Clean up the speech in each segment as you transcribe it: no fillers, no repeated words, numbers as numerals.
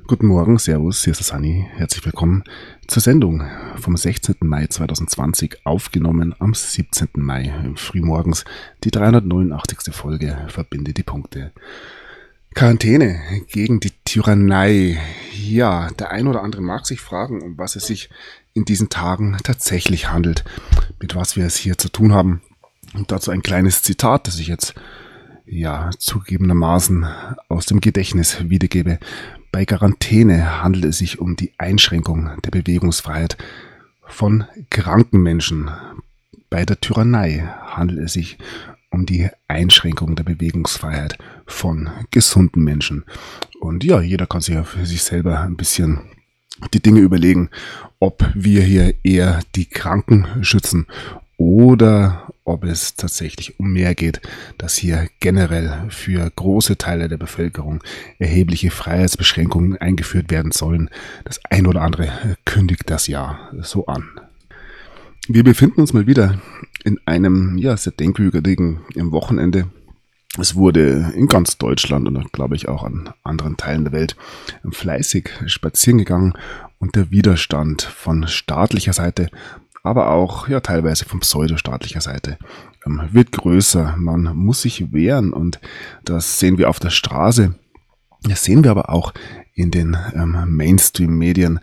Guten Morgen, Servus, hier ist der Sunny. Herzlich willkommen zur Sendung vom 16. Mai 2020, aufgenommen am 17. Mai frühmorgens. Die 389. Folge Verbinde die Punkte. Quarantäne gegen die Tyrannei. Ja, der ein oder andere mag sich fragen, um was es sich in diesen Tagen tatsächlich handelt, mit was wir es hier zu tun haben. Und dazu ein kleines Zitat, das ich jetzt zugegebenermaßen aus dem Gedächtnis wiedergebe. Bei Quarantäne handelt es sich um die Einschränkung der Bewegungsfreiheit von kranken Menschen. Bei der Tyrannei handelt es sich um die Einschränkung der Bewegungsfreiheit von gesunden Menschen. Und ja, jeder kann sich ja für sich selber ein bisschen die Dinge überlegen, ob wir hier eher die Kranken schützen oder ob es tatsächlich um mehr geht, dass hier generell für große Teile der Bevölkerung erhebliche Freiheitsbeschränkungen eingeführt werden sollen. Das ein oder andere kündigt das ja so an. Wir befinden uns mal wieder in einem sehr denkwürdigen Wochenende. Es wurde in ganz Deutschland und glaube ich auch an anderen Teilen der Welt fleißig spazieren gegangen und der Widerstand von staatlicher Seite, aber auch teilweise von pseudostaatlicher Seite wird größer. Man muss sich wehren und das sehen wir auf der Straße. Das sehen wir aber auch in den Mainstream-Medien.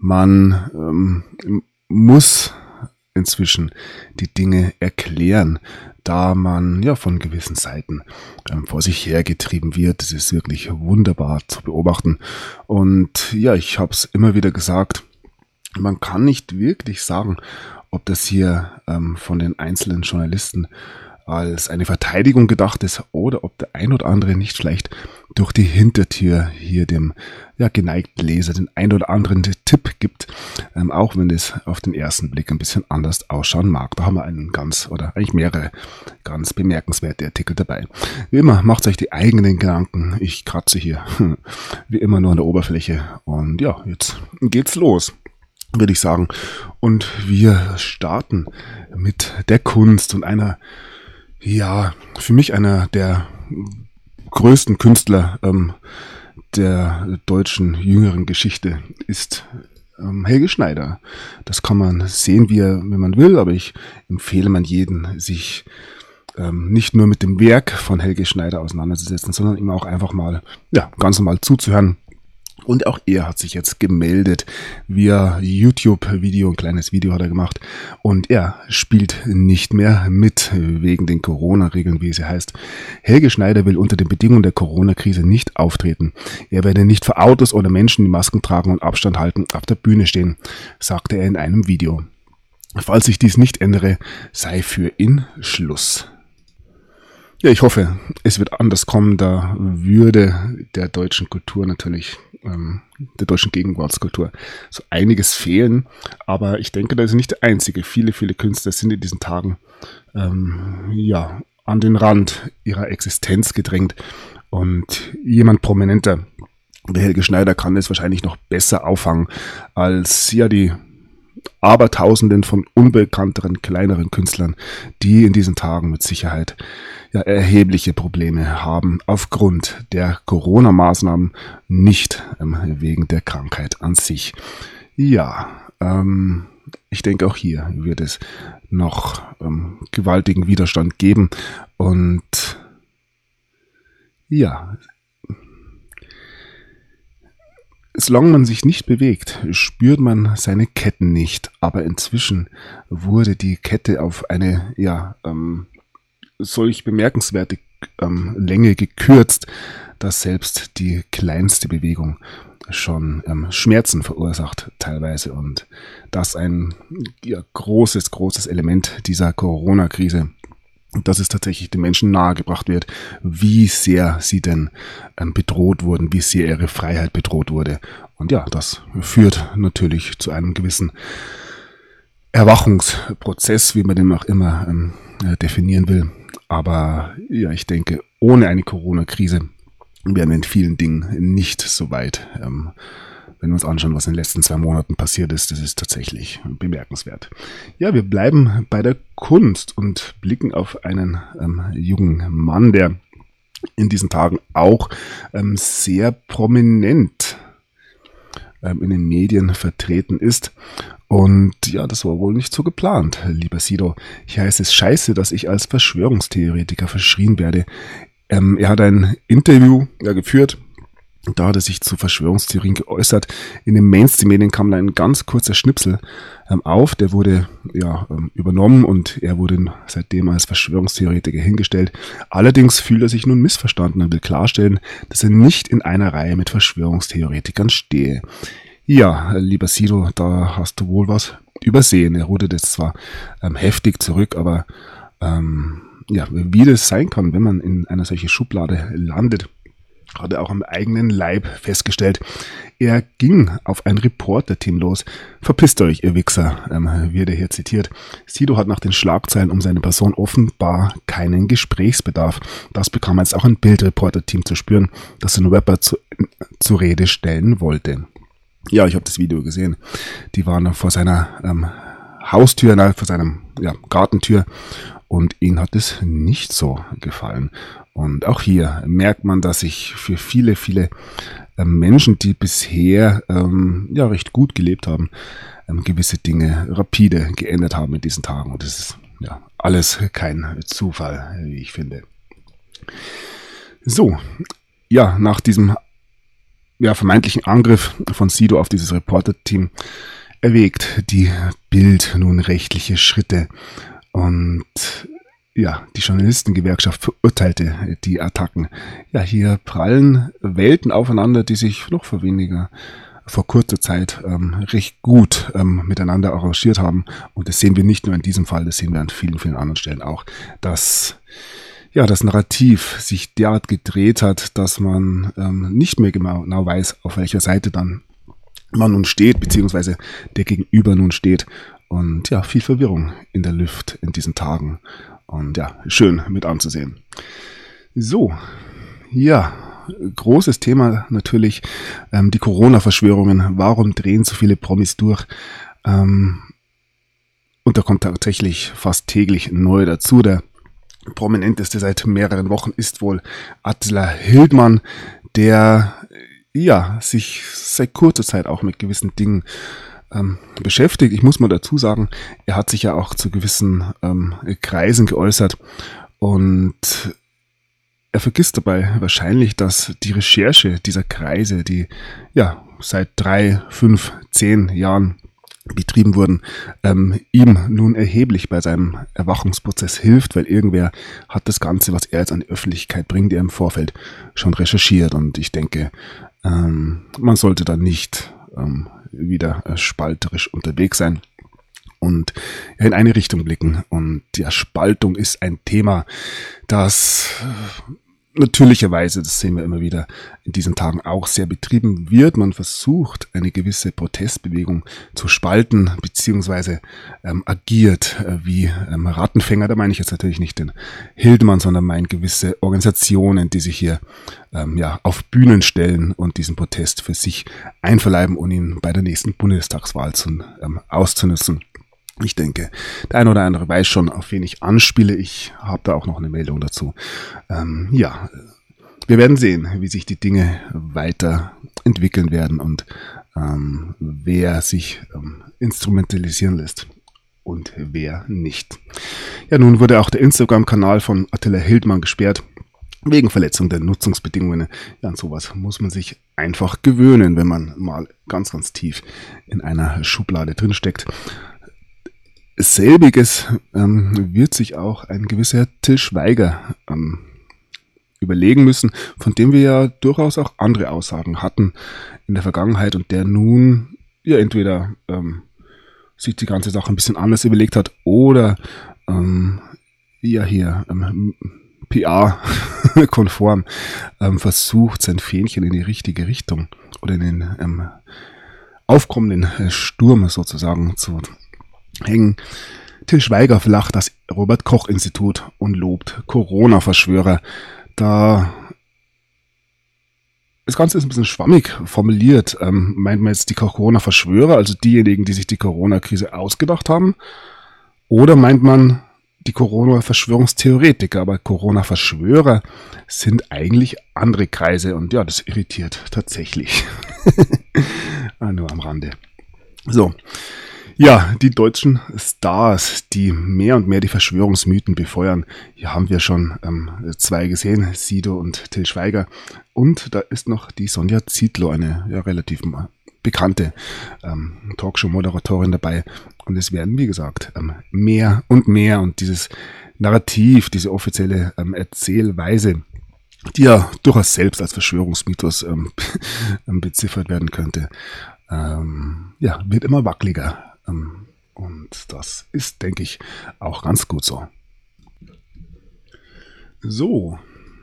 Man muss inzwischen die Dinge erklären, da man von gewissen Seiten vor sich hergetrieben wird. Das ist wirklich wunderbar zu beobachten. Und ich habe es immer wieder gesagt, man kann nicht wirklich sagen, ob das hier von den einzelnen Journalisten als eine Verteidigung gedacht ist oder ob der ein oder andere nicht vielleicht durch die Hintertür hier dem geneigten Leser den ein oder anderen Tipp gibt, auch wenn es auf den ersten Blick ein bisschen anders ausschauen mag. Da haben wir eigentlich mehrere ganz bemerkenswerte Artikel dabei. Wie immer, macht euch die eigenen Gedanken. Ich kratze hier wie immer nur an der Oberfläche und jetzt geht's los, würde ich sagen. Und wir starten mit der Kunst und für mich einer der größten Künstler der deutschen jüngeren Geschichte ist Helge Schneider. Das kann man sehen, wie man will, aber ich empfehle man jeden, sich nicht nur mit dem Werk von Helge Schneider auseinanderzusetzen, sondern ihm auch einfach mal ganz normal zuzuhören. Und auch er hat sich jetzt gemeldet via YouTube-Video, ein kleines Video hat er gemacht. Und er spielt nicht mehr mit wegen den Corona-Regeln, wie es hier heißt. Helge Schneider will unter den Bedingungen der Corona-Krise nicht auftreten. Er werde nicht vor Autos oder Menschen, die Masken tragen und Abstand halten, auf der Bühne stehen, sagte er in einem Video. Falls sich dies nicht ändere, sei für ihn Schluss. Ja, ich hoffe, es wird anders kommen, da würde der deutschen Kultur natürlich, der deutschen Gegenwartskultur, so einiges fehlen. Aber ich denke, da ist nicht der einzige. Viele, viele Künstler sind in diesen Tagen an den Rand ihrer Existenz gedrängt. Und jemand Prominenter, der Helge Schneider, kann es wahrscheinlich noch besser auffangen als die Abertausenden von unbekannteren, kleineren Künstlern, die in diesen Tagen mit Sicherheit erhebliche Probleme haben aufgrund der Corona-Maßnahmen, nicht wegen der Krankheit an sich. Ich denke, auch hier wird es noch gewaltigen Widerstand geben und solange man sich nicht bewegt, spürt man seine Ketten nicht. Aber inzwischen wurde die Kette auf eine solch bemerkenswerte Länge gekürzt, dass selbst die kleinste Bewegung schon Schmerzen verursacht teilweise. Und das ein großes Element dieser Corona-Krise. Dass es tatsächlich den Menschen nahegebracht wird, wie sehr sie denn bedroht wurden, wie sehr ihre Freiheit bedroht wurde. Und das führt natürlich zu einem gewissen Erwachungsprozess, wie man den auch immer definieren will. Aber ich denke, ohne eine Corona-Krise wären wir in vielen Dingen nicht so weit. Wenn wir uns anschauen, was in den letzten 2 Monaten passiert ist, das ist tatsächlich bemerkenswert. Wir bleiben bei der Kunst und blicken auf einen jungen Mann, der in diesen Tagen auch sehr prominent in den Medien vertreten ist. Und ja, das war wohl nicht so geplant, lieber Sido. Hier heißt es scheiße, dass ich als Verschwörungstheoretiker verschrien werde. Er hat ein Interview geführt. Da hat er sich zu Verschwörungstheorien geäußert. In den Mainstream-Medien kam da ein ganz kurzer Schnipsel auf. Der wurde übernommen und er wurde seitdem als Verschwörungstheoretiker hingestellt. Allerdings fühlt er sich nun missverstanden und will klarstellen, dass er nicht in einer Reihe mit Verschwörungstheoretikern stehe. Ja, lieber Sido, da hast du wohl was übersehen. Er rudert jetzt zwar heftig zurück, aber wie das sein kann, wenn man in einer solchen Schublade landet, hat er auch am eigenen Leib festgestellt. Er ging auf ein Reporter-Team los. Verpisst euch, ihr Wichser, wird er hier zitiert. Sido hat nach den Schlagzeilen um seine Person offenbar keinen Gesprächsbedarf. Das bekam jetzt auch ein Bildreporter-Team zu spüren, das den Rapper zur Rede stellen wollte. Ja, ich habe das Video gesehen. Die waren vor seiner Haustür, vor seinem Gartentür, und ihnen hat es nicht so gefallen. Und auch hier merkt man, dass sich für viele, viele Menschen, die bisher recht gut gelebt haben, gewisse Dinge rapide geändert haben in diesen Tagen. Und das ist alles kein Zufall, wie ich finde. So, nach diesem vermeintlichen Angriff von Sido auf dieses Reporter-Team erwägt die Bild nun rechtliche Schritte. Und die Journalistengewerkschaft verurteilte die Attacken. Ja, hier prallen Welten aufeinander, die sich noch vor kurzer Zeit recht gut miteinander arrangiert haben. Und das sehen wir nicht nur in diesem Fall, das sehen wir an vielen, vielen anderen Stellen auch, dass das Narrativ sich derart gedreht hat, dass man nicht mehr genau weiß, auf welcher Seite dann man nun steht, beziehungsweise der Gegenüber nun steht. Und viel Verwirrung in der Luft in diesen Tagen. Und schön mit anzusehen. So, großes Thema natürlich, die Corona-Verschwörungen. Warum drehen so viele Promis durch? Und da kommt tatsächlich fast täglich neu dazu. Der prominenteste seit mehreren Wochen ist wohl Attila Hildmann, der sich seit kurzer Zeit auch mit gewissen Dingen beschäftigt. Ich muss mal dazu sagen, er hat sich ja auch zu gewissen Kreisen geäußert und er vergisst dabei wahrscheinlich, dass die Recherche dieser Kreise, die seit 3, 5, 10 Jahren betrieben wurden, ihm nun erheblich bei seinem Erwachungsprozess hilft, weil irgendwer hat das Ganze, was er jetzt an die Öffentlichkeit bringt, er im Vorfeld schon recherchiert, und ich denke, man sollte da nicht wieder spalterisch unterwegs sein und in eine Richtung blicken. Und Spaltung ist ein Thema, das natürlicherweise, das sehen wir immer wieder in diesen Tagen, auch sehr betrieben wird. Man versucht, eine gewisse Protestbewegung zu spalten, beziehungsweise agiert wie Rattenfänger. Da meine ich jetzt natürlich nicht den Hildmann, sondern meine gewisse Organisationen, die sich hier auf Bühnen stellen und diesen Protest für sich einverleiben und ihn bei der nächsten Bundestagswahl auszunutzen. Ich denke, der eine oder andere weiß schon, auf wen ich anspiele. Ich habe da auch noch eine Meldung dazu. Wir werden sehen, wie sich die Dinge weiterentwickeln werden und wer sich instrumentalisieren lässt und wer nicht. Ja, nun wurde auch der Instagram-Kanal von Attila Hildmann gesperrt, wegen Verletzung der Nutzungsbedingungen. Ja, an sowas muss man sich einfach gewöhnen, wenn man mal ganz, ganz tief in einer Schublade drinsteckt. Selbiges wird sich auch ein gewisser Til Schweiger überlegen müssen, von dem wir ja durchaus auch andere Aussagen hatten in der Vergangenheit und der nun entweder sich die ganze Sache ein bisschen anders überlegt hat oder PR-konform versucht, sein Fähnchen in die richtige Richtung oder in den aufkommenden Sturm sozusagen zu hängen. Til Schweiger verlacht das Robert-Koch-Institut und lobt Corona-Verschwörer. Das Ganze ist ein bisschen schwammig formuliert. Meint man jetzt die Corona-Verschwörer, also diejenigen, die sich die Corona-Krise ausgedacht haben? Oder meint man die Corona-Verschwörungstheoretiker? Aber Corona-Verschwörer sind eigentlich andere Kreise und das irritiert tatsächlich. Nur am Rande. So. Ja, die deutschen Stars, die mehr und mehr die Verschwörungsmythen befeuern. Hier haben wir schon zwei gesehen, Sido und Till Schweiger. Und da ist noch die Sonja Zietlow, eine relativ bekannte Talkshow-Moderatorin dabei. Und es werden, wie gesagt, mehr und mehr. Und dieses Narrativ, diese offizielle Erzählweise, die ja durchaus selbst als Verschwörungsmythos beziffert werden könnte, wird immer wackeliger. Und das ist, denke ich, auch ganz gut so. So.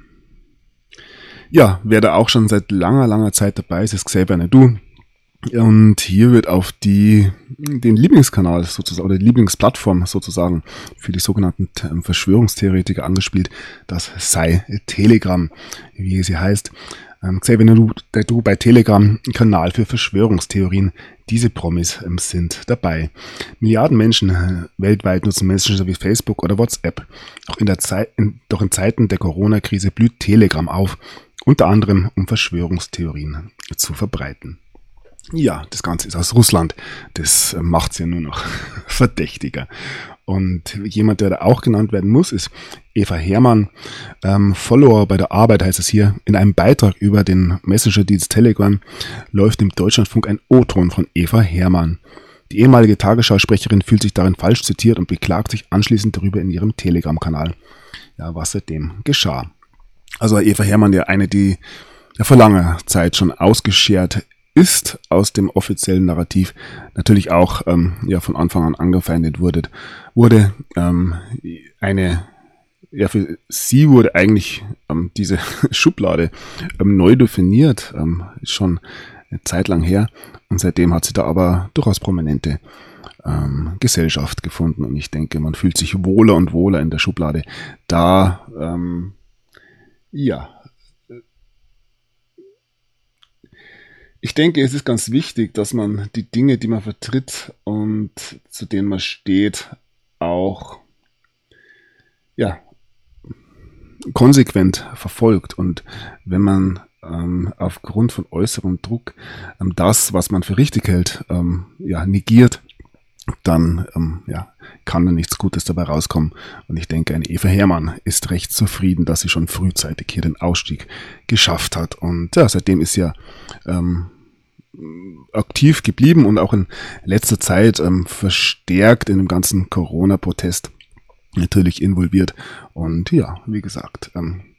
Ja, wer da auch schon seit langer Zeit dabei ist, ist Xavier Naidoo. Und hier wird auf den Lieblingskanal sozusagen, oder die Lieblingsplattform sozusagen für die sogenannten Verschwörungstheoretiker angespielt. Das sei Telegram, wie sie heißt. Xavier Naidoo bei Telegram, ein Kanal für Verschwörungstheorien. Diese Promis sind dabei. Milliarden Menschen weltweit nutzen Messenger wie Facebook oder WhatsApp. Doch in Zeiten der Corona-Krise blüht Telegram auf, unter anderem um Verschwörungstheorien zu verbreiten. Ja, das Ganze ist aus Russland. Das macht es ja nur noch verdächtiger. Und jemand, der da auch genannt werden muss, ist Eva Hermann. Follower bei der Arbeit heißt es hier. In einem Beitrag über den Messenger-Dienst Telegram läuft im Deutschlandfunk ein O-Ton von Eva Hermann. Die ehemalige Tagesschausprecherin fühlt sich darin falsch zitiert und beklagt sich anschließend darüber in ihrem Telegram-Kanal. Ja, was seitdem geschah. Also Eva Hermann, ja eine, die ja vor langer Zeit schon ausgeschert ist aus dem offiziellen Narrativ, natürlich auch von Anfang an angefeindet wurde. Für sie wurde eigentlich diese Schublade neu definiert, ist schon eine Zeit lang her, und seitdem hat sie da aber durchaus prominente Gesellschaft gefunden, und ich denke, man fühlt sich wohler und wohler in der Schublade, da ich denke, es ist ganz wichtig, dass man die Dinge, die man vertritt und zu denen man steht, auch konsequent verfolgt. Und wenn man aufgrund von äußerem Druck das, was man für richtig hält, negiert, dann kann da nichts Gutes dabei rauskommen. Und ich denke, eine Eva Hermann ist recht zufrieden, dass sie schon frühzeitig hier den Ausstieg geschafft hat. Und seitdem ist sie ja aktiv geblieben und auch in letzter Zeit verstärkt in dem ganzen Corona-Protest natürlich involviert. Und wie gesagt,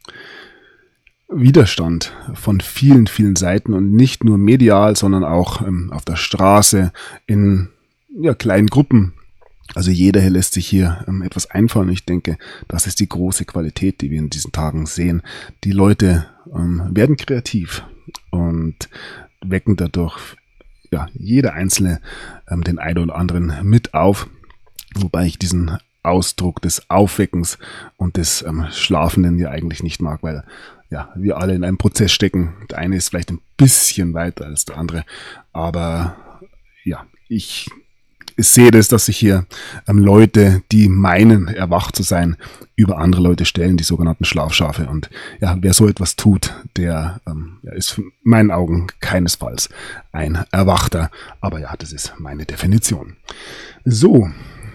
Widerstand von vielen, vielen Seiten, und nicht nur medial, sondern auch auf der Straße, in kleinen Gruppen. Also jeder hier lässt sich hier etwas einfallen. Ich denke, das ist die große Qualität, die wir in diesen Tagen sehen. Die Leute werden kreativ und wecken dadurch jeder Einzelne den einen oder anderen mit auf. Wobei ich diesen Ausdruck des Aufweckens und des Schlafenden ja eigentlich nicht mag, weil wir alle in einem Prozess stecken. Der eine ist vielleicht ein bisschen weiter als der andere, aber ich sehe das, dass sich hier Leute, die meinen, erwacht zu sein, über andere Leute stellen, die sogenannten Schlafschafe. Und wer so etwas tut, der ist in meinen Augen keinesfalls ein Erwachter. Aber das ist meine Definition. So,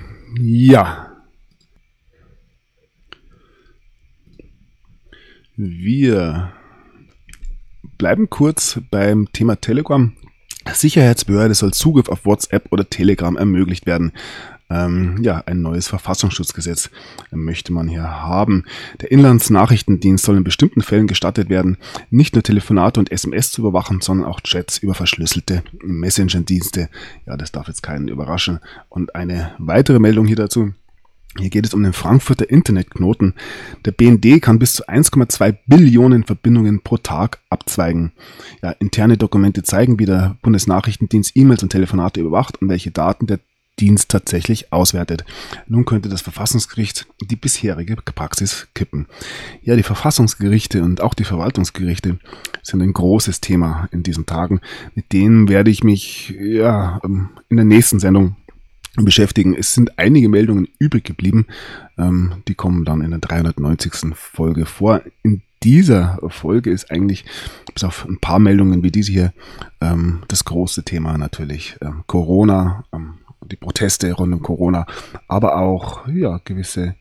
wir bleiben kurz beim Thema Telegram. Sicherheitsbehörde soll Zugriff auf WhatsApp oder Telegram ermöglicht werden. Ein neues Verfassungsschutzgesetz möchte man hier haben. Der Inlandsnachrichtendienst soll in bestimmten Fällen gestattet werden, nicht nur Telefonate und SMS zu überwachen, sondern auch Chats über verschlüsselte Messenger-Dienste. Das darf jetzt keinen überraschen. Und eine weitere Meldung hier dazu. Hier geht es um den Frankfurter Internetknoten. Der BND kann bis zu 1,2 Billionen Verbindungen pro Tag abzweigen. Interne Dokumente zeigen, wie der Bundesnachrichtendienst E-Mails und Telefonate überwacht und welche Daten der Dienst tatsächlich auswertet. Nun könnte das Verfassungsgericht die bisherige Praxis kippen. Die Verfassungsgerichte und auch die Verwaltungsgerichte sind ein großes Thema in diesen Tagen. Mit denen werde ich mich in der nächsten Sendung beschäftigen. Es sind einige Meldungen übrig geblieben. Die kommen dann in der 390. Folge vor. In dieser Folge ist eigentlich, bis auf ein paar Meldungen wie diese hier, das große Thema natürlich Corona, die Proteste rund um Corona, aber auch gewisse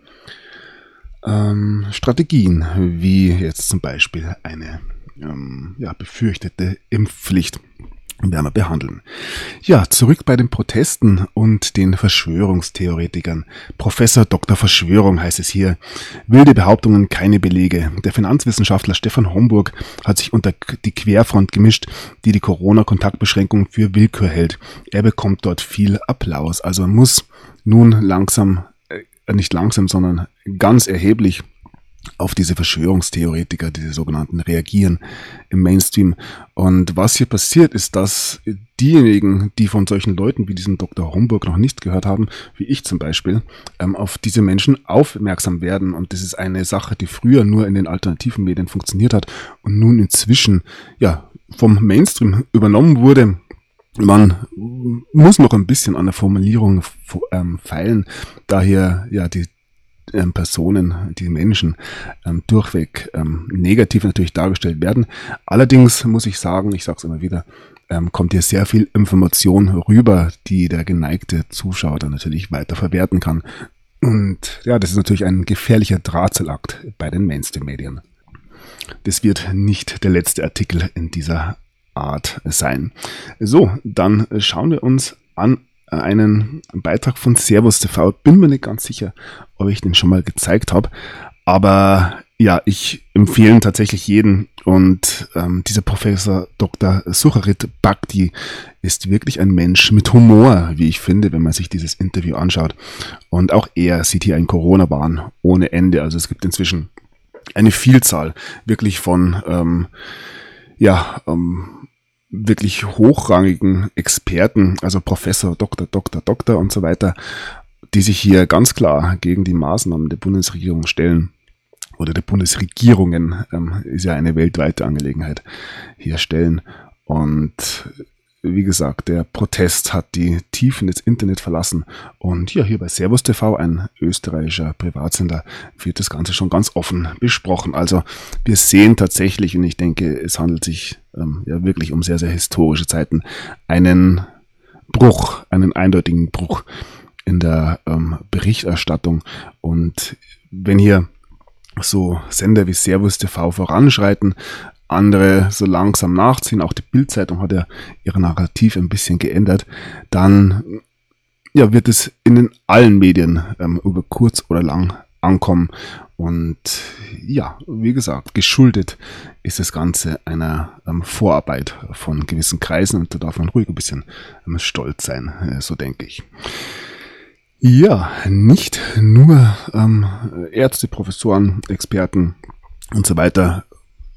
Strategien, wie jetzt zum Beispiel eine befürchtete Impfpflicht, werden wir behandeln. Ja, zurück bei den Protesten und den Verschwörungstheoretikern. Professor Dr. Verschwörung heißt es hier. Wilde Behauptungen, keine Belege. Der Finanzwissenschaftler Stefan Homburg hat sich unter die Querfront gemischt, die die Corona-Kontaktbeschränkung für Willkür hält. Er bekommt dort viel Applaus. Also muss nun nicht langsam, sondern ganz erheblich auf diese Verschwörungstheoretiker, diese sogenannten, reagieren im Mainstream. Und was hier passiert, ist, dass diejenigen, die von solchen Leuten wie diesem Dr. Homburg noch nicht gehört haben, wie ich zum Beispiel, auf diese Menschen aufmerksam werden. Und das ist eine Sache, die früher nur in den alternativen Medien funktioniert hat und nun inzwischen vom Mainstream übernommen wurde. Man muss noch ein bisschen an der Formulierung feilen, da hier die Personen, die Menschen durchweg negativ natürlich dargestellt werden. Allerdings muss ich sagen, ich sage es immer wieder, kommt hier sehr viel Information rüber, die der geneigte Zuschauer dann natürlich weiter verwerten kann. Und das ist natürlich ein gefährlicher Drahtseilakt bei den Mainstream-Medien. Das wird nicht der letzte Artikel in dieser Art sein. So, dann schauen wir uns an einen Beitrag von Servus TV. Bin mir nicht ganz sicher, ob ich den schon mal gezeigt habe, aber ich empfehle tatsächlich jeden. Und dieser Professor Dr. Sucharit Bhakdi ist wirklich ein Mensch mit Humor, wie ich finde, wenn man sich dieses Interview anschaut. Und auch er sieht hier einen Corona-Wahn ohne Ende. Also es gibt inzwischen eine Vielzahl wirklich von wirklich hochrangigen Experten, also Professor, Doktor und so weiter, die sich hier ganz klar gegen die Maßnahmen der Bundesregierung stellen. Oder der Bundesregierungen, ist ja eine weltweite Angelegenheit, hier stellen. Und wie gesagt, der Protest hat die Tiefen des Internet verlassen. Und hier bei Servus TV, ein österreichischer Privatsender, wird das Ganze schon ganz offen besprochen. Also wir sehen tatsächlich, und ich denke, es handelt sich wirklich um sehr, sehr historische Zeiten, einen eindeutigen Bruch in der Berichterstattung. Und wenn hier so Sender wie Servus TV voranschreiten, andere so langsam nachziehen, auch die Bild-Zeitung hat ja ihre Narrativ ein bisschen geändert, dann wird es in allen Medien über kurz oder lang ankommen. Und wie gesagt, geschuldet ist das Ganze einer Vorarbeit von gewissen Kreisen, und da darf man ruhig ein bisschen stolz sein, so denke ich. Ja, nicht nur Ärzte, Professoren, Experten und so weiter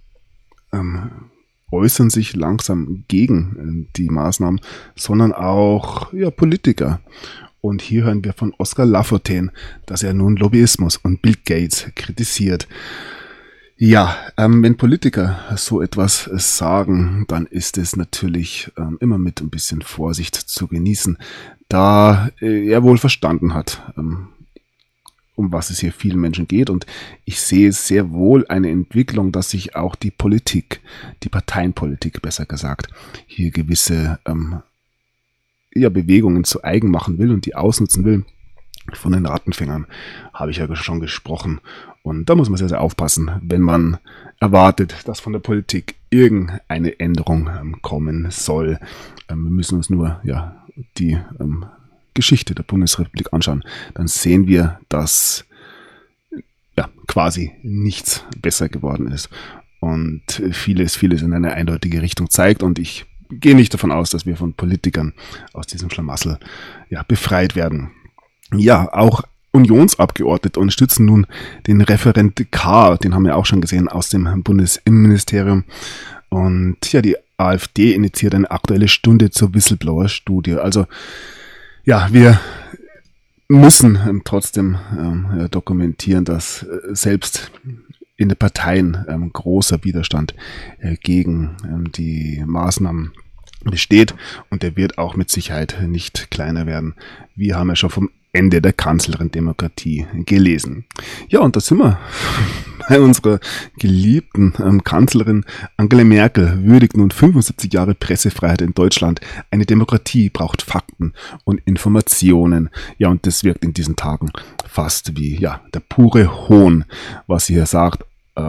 äußern sich langsam gegen die Maßnahmen, sondern auch Politiker. Und hier hören wir von Oskar Lafontaine, dass er nun Lobbyismus und Bill Gates kritisiert. Wenn Politiker so etwas sagen, dann ist es natürlich immer mit ein bisschen Vorsicht zu genießen, da er wohl verstanden hat, um was es hier vielen Menschen geht. Und ich sehe sehr wohl eine Entwicklung, dass sich auch die Politik, die Parteienpolitik besser gesagt, hier gewisse Bewegungen zu eigen machen will und die ausnutzen will. Von den Rattenfängern habe ich ja schon gesprochen. Und da muss man sehr, sehr aufpassen, wenn man erwartet, dass von der Politik irgendeine Änderung kommen soll. Wir müssen uns nur die Geschichte der Bundesrepublik anschauen. Dann sehen wir, dass quasi nichts besser geworden ist. Und vieles in eine eindeutige Richtung zeigt. Und ich gehe nicht davon aus, dass wir von Politikern aus diesem Schlamassel befreit werden. Auch Unionsabgeordnete unterstützen nun den Referent K., den haben wir auch schon gesehen aus dem Bundesinnenministerium. Und die AfD initiiert eine aktuelle Stunde zur Whistleblower-Studie. Also wir müssen trotzdem dokumentieren, dass selbst in den Parteien großer Widerstand gegen die Maßnahmen besteht und der wird auch mit Sicherheit nicht kleiner werden. Wir haben ja schon vom Ende der Kanzlerin-Demokratie gelesen. Ja, und da sind wir bei unserer geliebten Kanzlerin Angela Merkel würdigt nun 75 Jahre Pressefreiheit in Deutschland. Eine Demokratie braucht Fakten und Informationen. Ja, und das wirkt in diesen Tagen fast wie der pure Hohn, was sie hier sagt.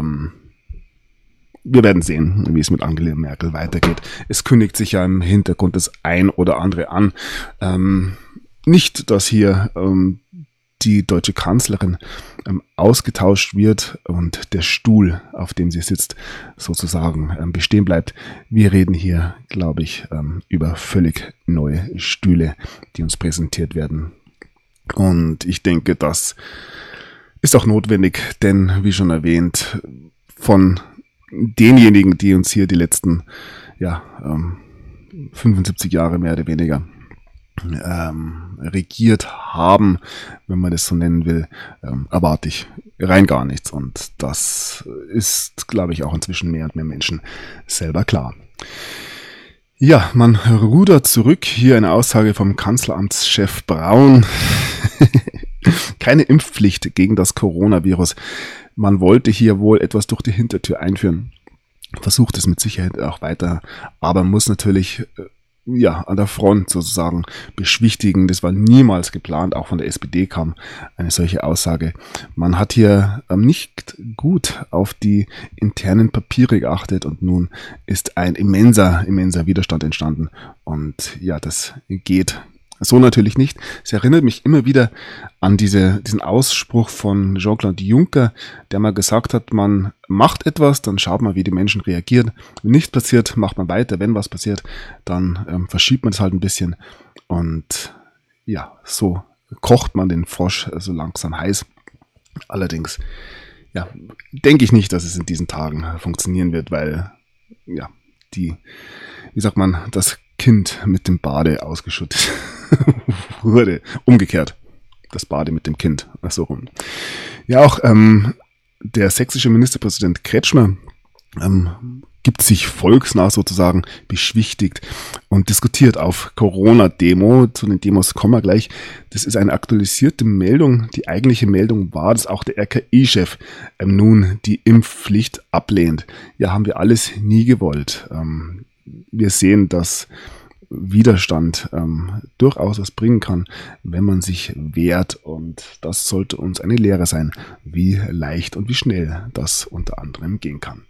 Wir werden sehen, wie es mit Angela Merkel weitergeht. Es kündigt sich ja im Hintergrund das ein oder andere an. Nicht, dass hier die deutsche Kanzlerin ausgetauscht wird und der Stuhl, auf dem sie sitzt, sozusagen bestehen bleibt. Wir reden hier, glaube ich, über völlig neue Stühle, die uns präsentiert werden. Und ich denke, das ist auch notwendig, denn, wie schon erwähnt, von denjenigen, die uns hier die letzten 75 Jahre mehr oder weniger regiert haben, wenn man das so nennen will, erwarte ich rein gar nichts. Und das ist, glaube ich, auch inzwischen mehr und mehr Menschen selber klar. Ja, man rudert zurück. Hier eine Aussage vom Kanzleramtschef Braun. Keine Impfpflicht gegen das Coronavirus. Man wollte hier wohl etwas durch die Hintertür einführen. Versucht es mit Sicherheit auch weiter, aber muss natürlich an der Front sozusagen beschwichtigen. Das war niemals geplant, auch von der SPD kam eine solche Aussage. Man hat hier nicht gut auf die internen Papiere geachtet und nun ist ein immenser Widerstand entstanden. Und ja, das geht so natürlich nicht. Es erinnert mich immer wieder an diesen Ausspruch von Jean-Claude Juncker, der mal gesagt hat, man macht etwas, dann schaut man, wie die Menschen reagieren. Wenn nichts passiert, macht man weiter. Wenn was passiert, dann verschiebt man es halt ein bisschen. Und ja, so kocht man den Frosch so langsam heiß. Allerdings, denke ich nicht, dass es in diesen Tagen funktionieren wird, weil, das Kind mit dem Bade ausgeschüttet wurde. Umgekehrt. Das Bade mit dem Kind. So rum. Ja, auch der sächsische Ministerpräsident Kretschmer gibt sich volksnah sozusagen beschwichtigt und diskutiert auf Corona-Demo. Zu den Demos kommen wir gleich. Das ist eine aktualisierte Meldung. Die eigentliche Meldung war, dass auch der RKI-Chef nun die Impfpflicht ablehnt. Ja, haben wir alles nie gewollt. Wir sehen, dass Widerstand durchaus was bringen kann, wenn man sich wehrt, und das sollte uns eine Lehre sein, wie leicht und wie schnell das unter anderem gehen kann.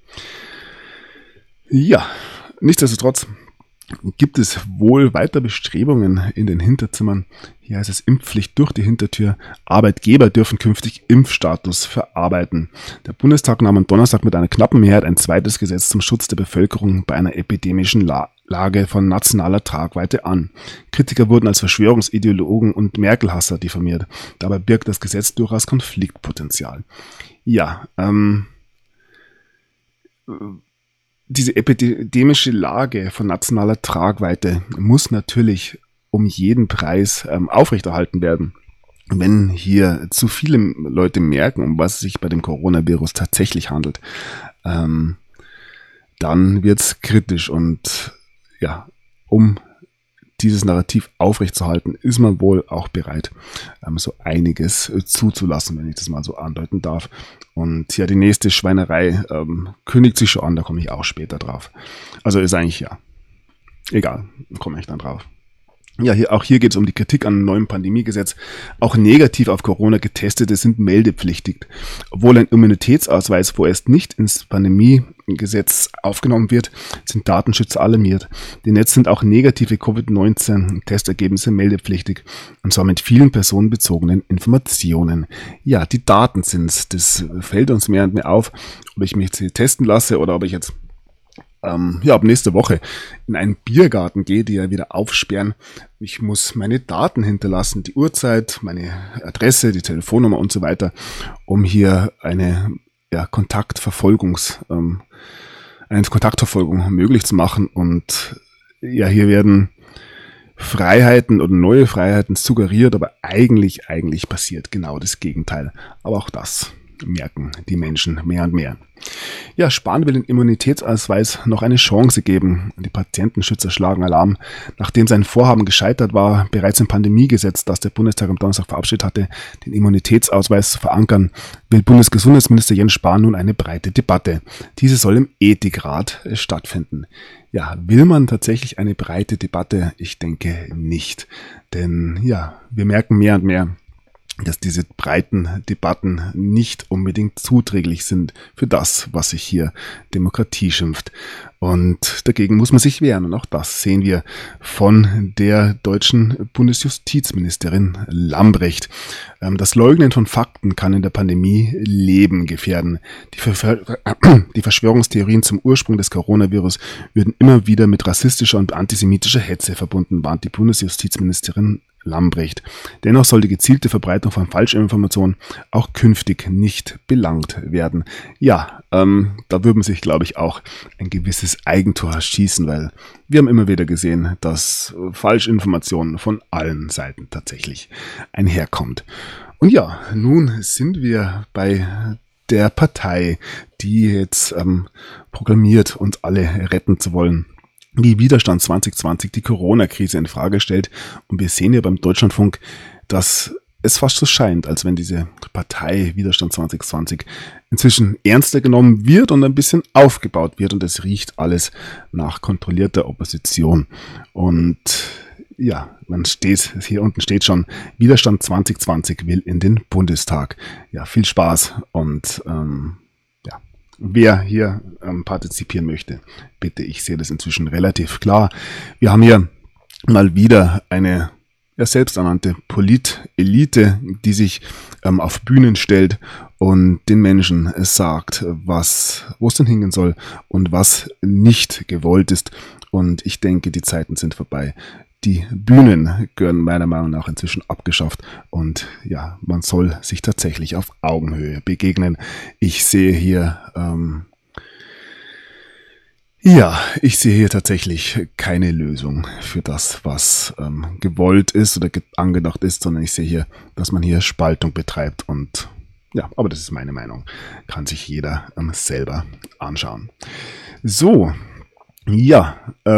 Ja, nichtsdestotrotz gibt es wohl weiter Bestrebungen in den Hinterzimmern. Hier heißt es Impfpflicht durch die Hintertür. Arbeitgeber dürfen künftig Impfstatus verarbeiten. Der Bundestag nahm am Donnerstag mit einer knappen Mehrheit ein zweites Gesetz zum Schutz der Bevölkerung bei einer epidemischen Lage von nationaler Tragweite an. Kritiker wurden als Verschwörungsideologen und Merkel-Hasser diffamiert. Dabei birgt das Gesetz durchaus Konfliktpotenzial. Ja, diese epidemische Lage von nationaler Tragweite muss natürlich um jeden Preis aufrechterhalten werden. Wenn hier zu viele Leute merken, um was es sich bei dem Coronavirus tatsächlich handelt, dann wird es kritisch. Und ja, um dieses Narrativ aufrechtzuerhalten, ist man wohl auch bereit, so einiges zuzulassen, wenn ich das mal so andeuten darf. Und ja, die nächste Schweinerei kündigt sich schon an, da komme ich auch später drauf. Also ist eigentlich egal, komme ich dann drauf. Ja, hier geht es um die Kritik an einem neuen Pandemiegesetz. Auch negativ auf Corona Getestete sind meldepflichtig. Obwohl ein Immunitätsausweis vorerst nicht ins Pandemiegesetz aufgenommen wird, sind Datenschützer alarmiert. Denn jetzt sind auch negative Covid-19-Testergebnisse meldepflichtig. Und zwar mit vielen personenbezogenen Informationen. Ja, die Daten sind's. Das fällt uns mehr und mehr auf, ob ich mich testen lasse oder ob ich jetzt ab nächste Woche in einen Biergarten gehe, die ja wieder aufsperren. Ich muss meine Daten hinterlassen, die Uhrzeit, meine Adresse, die Telefonnummer und so weiter, um hier eine Kontaktverfolgung möglich zu machen. Und ja, hier werden Freiheiten oder neue Freiheiten suggeriert, aber eigentlich passiert genau das Gegenteil. Aber auch das merken die Menschen mehr und mehr. Ja, Spahn will den Immunitätsausweis noch eine Chance geben. Die Patientenschützer schlagen Alarm. Nachdem sein Vorhaben gescheitert war, bereits im Pandemiegesetz, das der Bundestag am Donnerstag verabschiedet hatte, den Immunitätsausweis zu verankern, will Bundesgesundheitsminister Jens Spahn nun eine breite Debatte. Diese soll im Ethikrat stattfinden. Ja, will man tatsächlich eine breite Debatte? Ich denke nicht. Denn ja, wir merken mehr und mehr, dass diese breiten Debatten nicht unbedingt zuträglich sind für das, was sich hier Demokratie schimpft. Und dagegen muss man sich wehren. Und auch das sehen wir von der deutschen Bundesjustizministerin Lambrecht. Das Leugnen von Fakten kann in der Pandemie Leben gefährden. Die Verschwörungstheorien zum Ursprung des Coronavirus würden immer wieder mit rassistischer und antisemitischer Hetze verbunden, warnt die Bundesjustizministerin Lambrecht. Dennoch soll die gezielte Verbreitung von Falschinformationen auch künftig nicht belangt werden. Ja, da würde man sich, glaube ich, auch ein gewisses Eigentor schießen, weil wir haben immer wieder gesehen, dass Falschinformationen von allen Seiten tatsächlich einherkommt. Und ja, nun sind wir bei der Partei, die jetzt proklamiert, uns alle retten zu wollen, wie Widerstand 2020 die Corona-Krise in Frage stellt. Und wir sehen ja beim Deutschlandfunk, dass es fast so scheint, als wenn diese Partei Widerstand 2020 inzwischen ernster genommen wird und ein bisschen aufgebaut wird. Und es riecht alles nach kontrollierter Opposition. Und ja, hier unten steht schon, Widerstand 2020 will in den Bundestag. Ja, viel Spaß und wer hier partizipieren möchte, bitte, ich sehe das inzwischen relativ klar. Wir haben hier mal wieder eine selbsternannte Politelite, die sich auf Bühnen stellt und den Menschen sagt, wo es denn hingehen soll und was nicht gewollt ist. Und ich denke, die Zeiten sind vorbei. Die Bühnen gehören meiner Meinung nach inzwischen abgeschafft und ja, man soll sich tatsächlich auf Augenhöhe begegnen. Ich sehe hier tatsächlich keine Lösung für das, was gewollt ist oder angedacht ist, sondern ich sehe hier, dass man hier Spaltung betreibt und ja, aber das ist meine Meinung. Kann sich jeder selber anschauen. So, ja,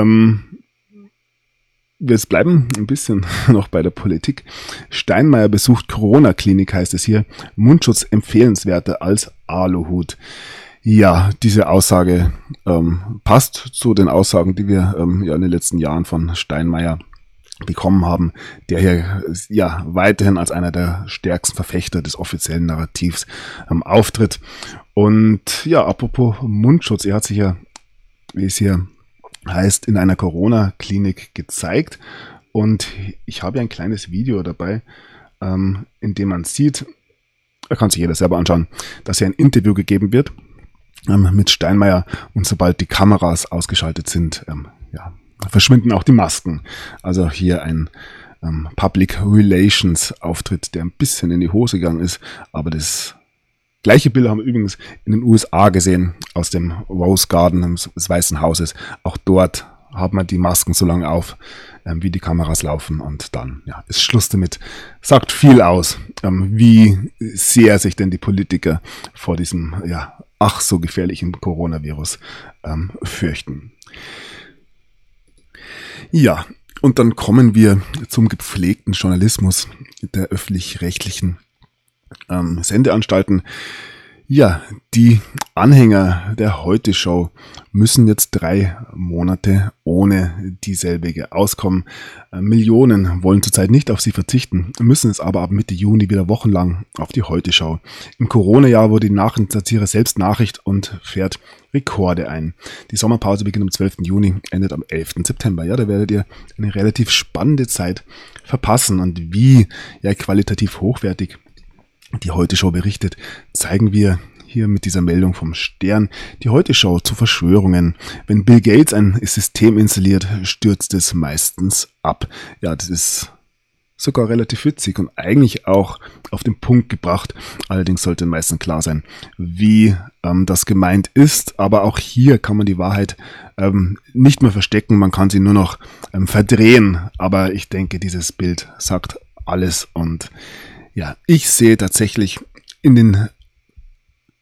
wir bleiben ein bisschen noch bei der Politik. Steinmeier besucht Corona-Klinik, heißt es hier. Mundschutz empfehlenswerter als Aluhut. Ja, diese Aussage passt zu den Aussagen, die wir in den letzten Jahren von Steinmeier bekommen haben, der hier weiterhin als einer der stärksten Verfechter des offiziellen Narrativs auftritt. Und ja, apropos Mundschutz, er hat sich ja, wie es hier heißt, in einer Corona-Klinik gezeigt und ich habe ein kleines Video dabei, in dem man sieht, da kann sich jeder selber anschauen, dass hier ein Interview gegeben wird mit Steinmeier und sobald die Kameras ausgeschaltet sind, verschwinden auch die Masken. Also hier ein Public Relations Auftritt, der ein bisschen in die Hose gegangen ist, aber das gleiche Bilder haben wir übrigens in den USA gesehen, aus dem Rose Garden des Weißen Hauses. Auch dort hat man die Masken so lange auf, wie die Kameras laufen und dann ist Schluss damit. Sagt viel aus, wie sehr sich denn die Politiker vor diesem ach so gefährlichen Coronavirus fürchten. Ja, und dann kommen wir zum gepflegten Journalismus der öffentlich-rechtlichen Sendeanstalten. Ja, die Anhänger der Heute-Show müssen jetzt 3 Monate ohne dieselbige auskommen. Millionen wollen zurzeit nicht auf sie verzichten, müssen es aber ab Mitte Juni wieder wochenlang auf die Heute-Show. Im Corona-Jahr wurde die Nachrichtensatire selbst Nachricht und fährt Rekorde ein. Die Sommerpause beginnt am 12. Juni, endet am 11. September. Ja, da werdet ihr eine relativ spannende Zeit verpassen. Und wie qualitativ hochwertig die Heute-Show berichtet, zeigen wir hier mit dieser Meldung vom Stern. Die Heute-Show zu Verschwörungen. Wenn Bill Gates ein System installiert, stürzt es meistens ab. Ja, das ist sogar relativ witzig und eigentlich auch auf den Punkt gebracht. Allerdings sollte den meisten klar sein, wie das gemeint ist. Aber auch hier kann man die Wahrheit nicht mehr verstecken. Man kann sie nur noch verdrehen. Aber ich denke, dieses Bild sagt alles und ja, ich sehe tatsächlich in den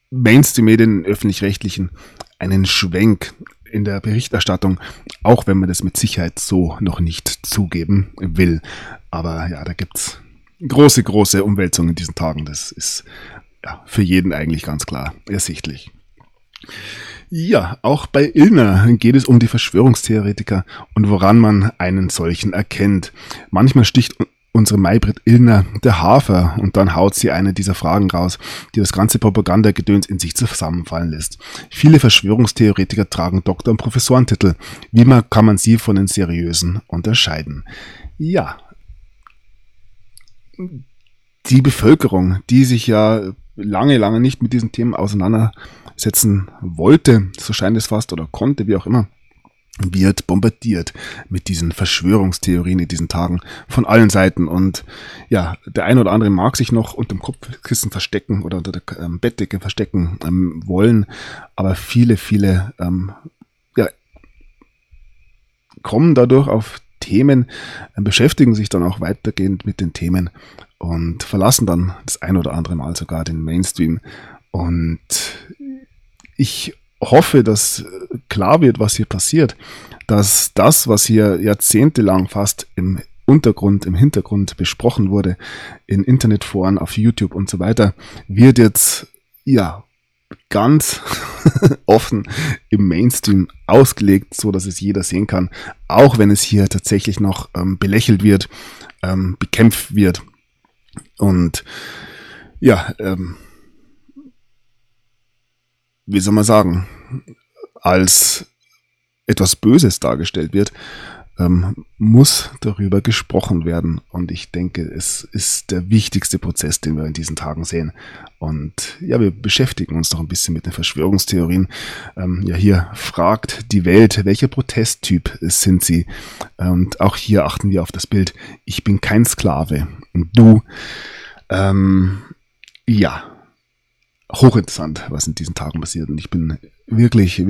Mainstream-Medien, öffentlich-rechtlichen, einen Schwenk in der Berichterstattung, auch wenn man das mit Sicherheit so noch nicht zugeben will. Aber ja, da gibt's große Umwälzungen in diesen Tagen. Das ist ja für jeden eigentlich ganz klar ersichtlich. Ja, auch bei Illner geht es um die Verschwörungstheoretiker und woran man einen solchen erkennt. Manchmal sticht unsere Maybrit Illner der Hafer und dann haut sie eine dieser Fragen raus, die das ganze Propagandagedöns in sich zusammenfallen lässt. Viele Verschwörungstheoretiker tragen Doktor- und Professorentitel. Kann man sie von den seriösen unterscheiden? Ja, die Bevölkerung, die sich ja lange nicht mit diesen Themen auseinandersetzen wollte, so scheint es fast, oder konnte, wie auch immer, wird bombardiert mit diesen Verschwörungstheorien in diesen Tagen von allen Seiten. Und ja, der eine oder andere mag sich noch unter dem Kopfkissen verstecken oder unter der Bettdecke verstecken wollen, aber viele kommen dadurch auf Themen, beschäftigen sich dann auch weitergehend mit den Themen und verlassen dann das ein oder andere Mal sogar den Mainstream. Und ich hoffe, dass klar wird, was hier passiert, dass das, was hier jahrzehntelang fast im Hintergrund besprochen wurde, in Internetforen, auf YouTube und so weiter, wird jetzt ganz offen im Mainstream ausgelegt, so dass es jeder sehen kann, auch wenn es hier tatsächlich noch belächelt wird, bekämpft wird und wie soll man sagen, als etwas Böses dargestellt wird, muss darüber gesprochen werden. Und ich denke, es ist der wichtigste Prozess, den wir in diesen Tagen sehen. Und ja, wir beschäftigen uns noch ein bisschen mit den Verschwörungstheorien. Hier fragt die Welt, welcher Protesttyp sind sie? Und auch hier achten wir auf das Bild. Ich bin kein Sklave. Und du? Hochinteressant, was in diesen Tagen passiert. Und ich bin wirklich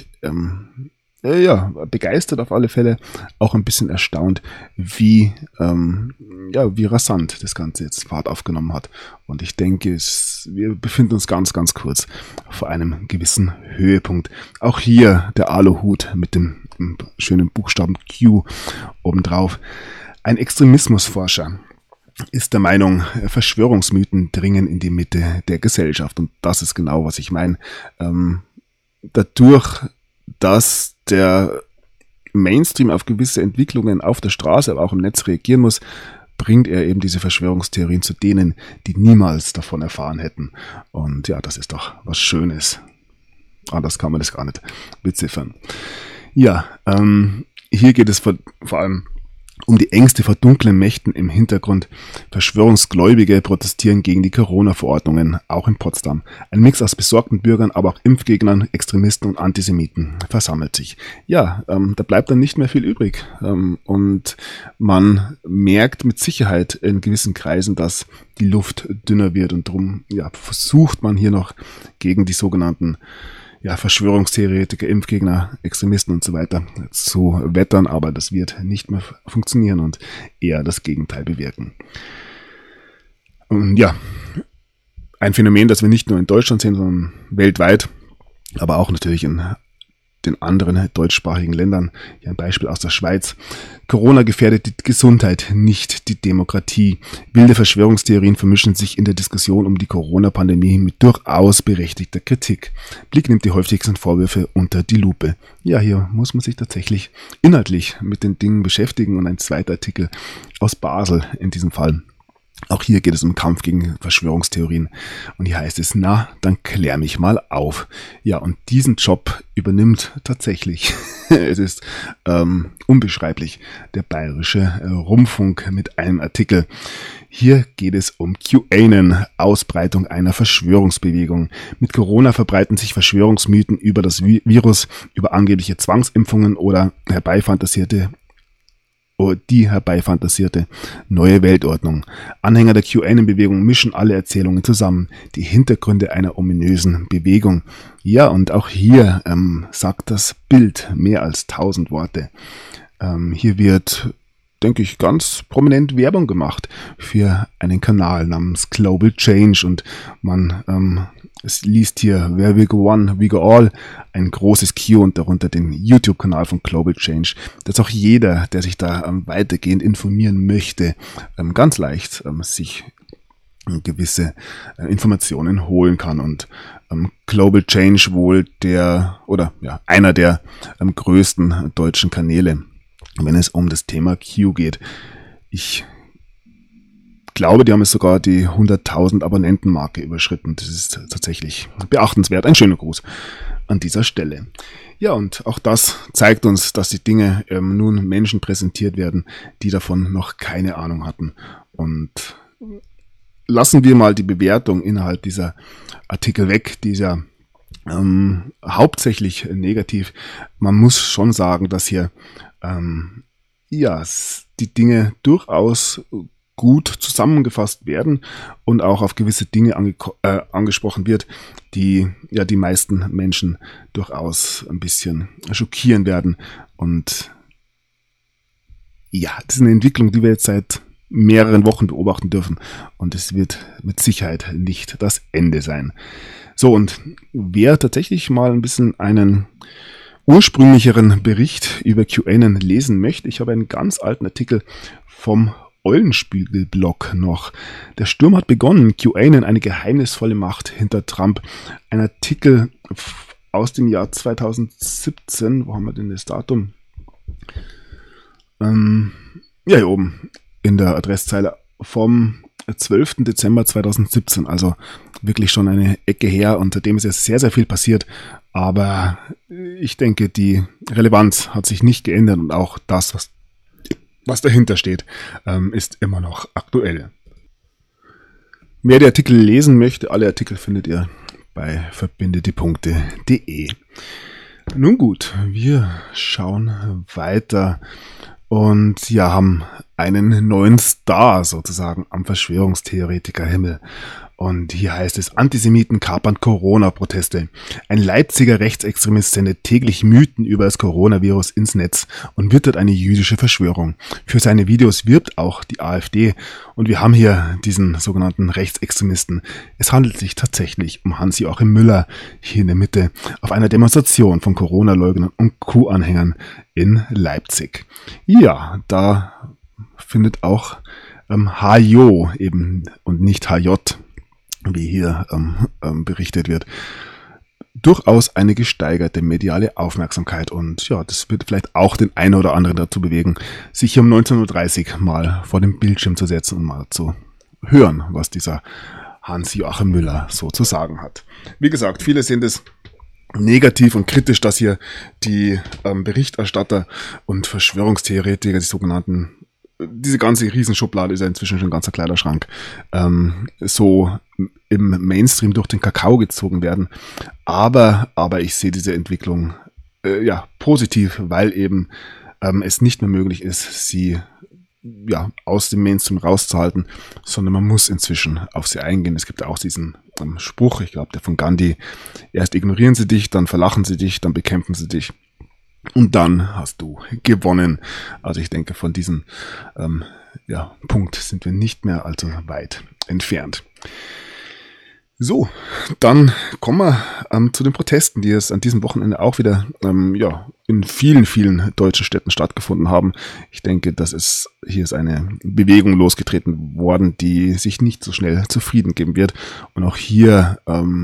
begeistert auf alle Fälle, auch ein bisschen erstaunt, wie rasant das Ganze jetzt Fahrt aufgenommen hat. Und ich denke, wir befinden uns ganz kurz vor einem gewissen Höhepunkt. Auch hier der Aluhut mit dem schönen Buchstaben Q obendrauf. Ein Extremismusforscher ist der Meinung, Verschwörungsmythen dringen in die Mitte der Gesellschaft. Und das ist genau, was ich meine. Dadurch, dass der Mainstream auf gewisse Entwicklungen auf der Straße, aber auch im Netz reagieren muss, bringt er eben diese Verschwörungstheorien zu denen, die niemals davon erfahren hätten. Und ja, das ist doch was Schönes. Anders kann man das gar nicht beziffern. Ja, hier geht es vor allem um die Ängste vor dunklen Mächten im Hintergrund. Verschwörungsgläubige protestieren gegen die Corona-Verordnungen, auch in Potsdam. Ein Mix aus besorgten Bürgern, aber auch Impfgegnern, Extremisten und Antisemiten versammelt sich. Ja, da bleibt dann nicht mehr viel übrig. Und man merkt mit Sicherheit in gewissen Kreisen, dass die Luft dünner wird. Und darum versucht man hier noch gegen die sogenannten Verschwörungstheoretiker, Impfgegner, Extremisten und so weiter zu wettern, aber das wird nicht mehr funktionieren und eher das Gegenteil bewirken. Und ein Phänomen, das wir nicht nur in Deutschland sehen, sondern weltweit, aber auch natürlich in den anderen deutschsprachigen Ländern. Hier ein Beispiel aus der Schweiz. Corona gefährdet die Gesundheit, nicht die Demokratie. Wilde Verschwörungstheorien vermischen sich in der Diskussion um die Corona-Pandemie mit durchaus berechtigter Kritik. Blick nimmt die häufigsten Vorwürfe unter die Lupe. Ja, hier muss man sich tatsächlich inhaltlich mit den Dingen beschäftigen und ein zweiter Artikel aus Basel in diesem Fall. Auch hier geht es um Kampf gegen Verschwörungstheorien. Und hier heißt es, dann klär mich mal auf. Ja, und diesen Job übernimmt tatsächlich, es ist unbeschreiblich, der Bayerische Rundfunk mit einem Artikel. Hier geht es um QAnon, Ausbreitung einer Verschwörungsbewegung. Mit Corona verbreiten sich Verschwörungsmythen über das Virus, über angebliche Zwangsimpfungen oder die herbeifantasierte neue Weltordnung. Anhänger der QAnon-Bewegung mischen alle Erzählungen zusammen, die Hintergründe einer ominösen Bewegung. Ja, und auch hier sagt das Bild mehr als 1000 Worte. Hier wird, denke ich, ganz prominent Werbung gemacht für einen Kanal namens Global Change und man Es liest hier Where We Go One, We Go All, ein großes Q und darunter den YouTube-Kanal von Global Change, dass auch jeder, der sich da weitergehend informieren möchte, ganz leicht sich gewisse Informationen holen kann. Und Global Change wohl einer der größten deutschen Kanäle, wenn es um das Thema Q geht. Ich glaube, die haben es sogar die 100.000 Abonnentenmarke überschritten. Das ist tatsächlich beachtenswert. Ein schöner Gruß an dieser Stelle. Ja, und auch das zeigt uns, dass die Dinge nun Menschen präsentiert werden, die davon noch keine Ahnung hatten. Und lassen wir mal die Bewertung innerhalb dieser Artikel weg, die ist ja hauptsächlich negativ. Man muss schon sagen, dass hier die Dinge durchaus gut zusammengefasst werden und auch auf gewisse Dinge angesprochen wird, die ja die meisten Menschen durchaus ein bisschen schockieren werden. Und ja, das ist eine Entwicklung, die wir jetzt seit mehreren Wochen beobachten dürfen, und es wird mit Sicherheit nicht das Ende sein. So, und wer tatsächlich mal ein bisschen einen ursprünglicheren Bericht über QAnon lesen möchte, ich habe einen ganz alten Artikel vom Eulenspiegel-Blog noch. Der Sturm hat begonnen, QAnon, eine geheimnisvolle Macht hinter Trump. Ein Artikel aus dem Jahr 2017, wo haben wir denn das Datum? Hier oben in der Adresszeile vom 12. Dezember 2017, also wirklich schon eine Ecke her, und seitdem ist ja sehr, sehr viel passiert, aber ich denke, die Relevanz hat sich nicht geändert und auch das, was dahinter steht, ist immer noch aktuell. Wer die Artikel lesen möchte, alle Artikel findet ihr bei verbindediepunkte.de. Nun gut, wir schauen weiter und haben einen neuen Star sozusagen am Verschwörungstheoretikerhimmel. Und hier heißt es: Antisemiten kapern Corona-Proteste. Ein Leipziger Rechtsextremist sendet täglich Mythen über das Coronavirus ins Netz und wittert eine jüdische Verschwörung. Für seine Videos wirbt auch die AfD. Und wir haben hier diesen sogenannten Rechtsextremisten. Es handelt sich tatsächlich um Hans-Joachim Müller, hier in der Mitte, auf einer Demonstration von Corona-Leugnern und Q-Anhängern in Leipzig. Ja, da findet auch HJ eben und nicht HJ, wie hier berichtet wird, durchaus eine gesteigerte mediale Aufmerksamkeit. Und ja, das wird vielleicht auch den einen oder anderen dazu bewegen, sich hier um 19.30 Uhr mal vor dem Bildschirm zu setzen und mal zu hören, was dieser Hans-Joachim Müller so zu sagen hat. Wie gesagt, viele sehen das negativ und kritisch, dass hier die Berichterstatter und Verschwörungstheoretiker, die sogenannten, diese ganze Riesenschublade ist ja inzwischen schon ein ganzer Kleiderschrank, so im Mainstream durch den Kakao gezogen werden. Aber ich sehe diese Entwicklung positiv, weil eben es nicht mehr möglich ist, sie aus dem Mainstream rauszuhalten, sondern man muss inzwischen auf sie eingehen. Es gibt auch diesen Spruch, ich glaube, der von Gandhi: Erst ignorieren sie dich, dann verlachen sie dich, dann bekämpfen sie dich. Und dann hast du gewonnen. Also ich denke, von diesem Punkt sind wir nicht mehr allzu weit entfernt. So, dann kommen wir zu den Protesten, die es an diesem Wochenende auch wieder in vielen, vielen deutschen Städten stattgefunden haben. Ich denke, hier ist eine Bewegung losgetreten worden, die sich nicht so schnell zufrieden geben wird. Und auch hier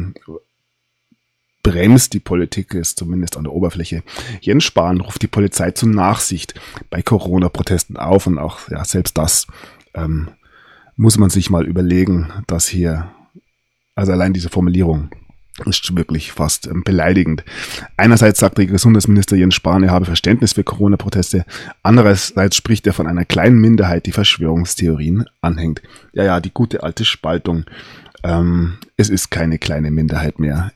bremst die Politik es zumindest an der Oberfläche. Jens Spahn ruft die Polizei zur Nachsicht bei Corona-Protesten auf, und auch selbst das muss man sich mal überlegen, dass hier, also allein diese Formulierung ist wirklich fast beleidigend. Einerseits sagt der Gesundheitsminister Jens Spahn, er habe Verständnis für Corona-Proteste. Andererseits spricht er von einer kleinen Minderheit, die Verschwörungstheorien anhängt. Ja, die gute alte Spaltung. Es ist keine kleine Minderheit mehr.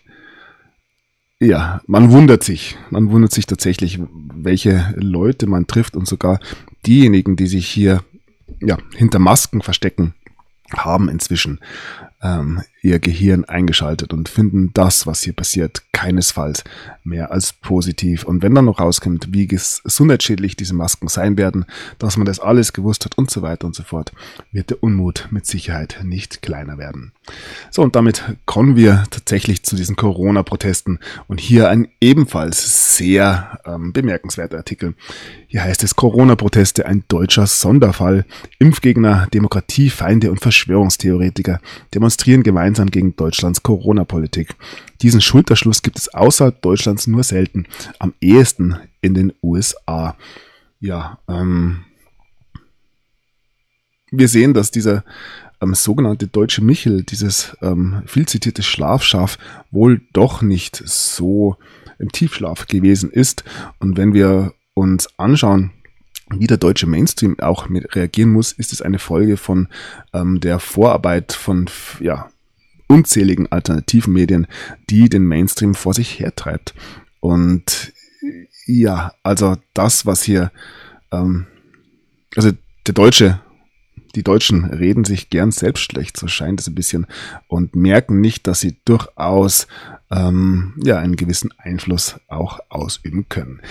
Man wundert sich tatsächlich, welche Leute man trifft, und sogar diejenigen, die sich hier hinter Masken verstecken, haben inzwischen ihr Gehirn eingeschaltet und finden das, was hier passiert, keinesfalls mehr als positiv. Und wenn dann noch rauskommt, wie gesundheitsschädlich diese Masken sein werden, dass man das alles gewusst hat und so weiter und so fort, wird der Unmut mit Sicherheit nicht kleiner werden. So, und damit kommen wir tatsächlich zu diesen Corona-Protesten und hier ein ebenfalls sehr bemerkenswerter Artikel. Hier heißt es: Corona-Proteste, ein deutscher Sonderfall. Impfgegner, Demokratiefeinde und Verschwörungstheoretiker demonstrieren gemeinsam gegen Deutschlands Corona-Politik. Diesen Schulterschluss gibt es außerhalb Deutschlands nur selten, am ehesten in den USA. Ja, wir sehen, dass dieser sogenannte deutsche Michel, dieses viel zitierte Schlafschaf, wohl doch nicht so im Tiefschlaf gewesen ist. Und wenn wir uns anschauen, wie der deutsche Mainstream auch reagieren muss, ist es eine Folge von der Vorarbeit von unzähligen alternativen Medien, die den Mainstream vor sich hertreibt. Und ja, also das, was hier, die Deutschen reden sich gern selbst schlecht, so scheint es ein bisschen, und merken nicht, dass sie durchaus einen gewissen Einfluss auch ausüben können.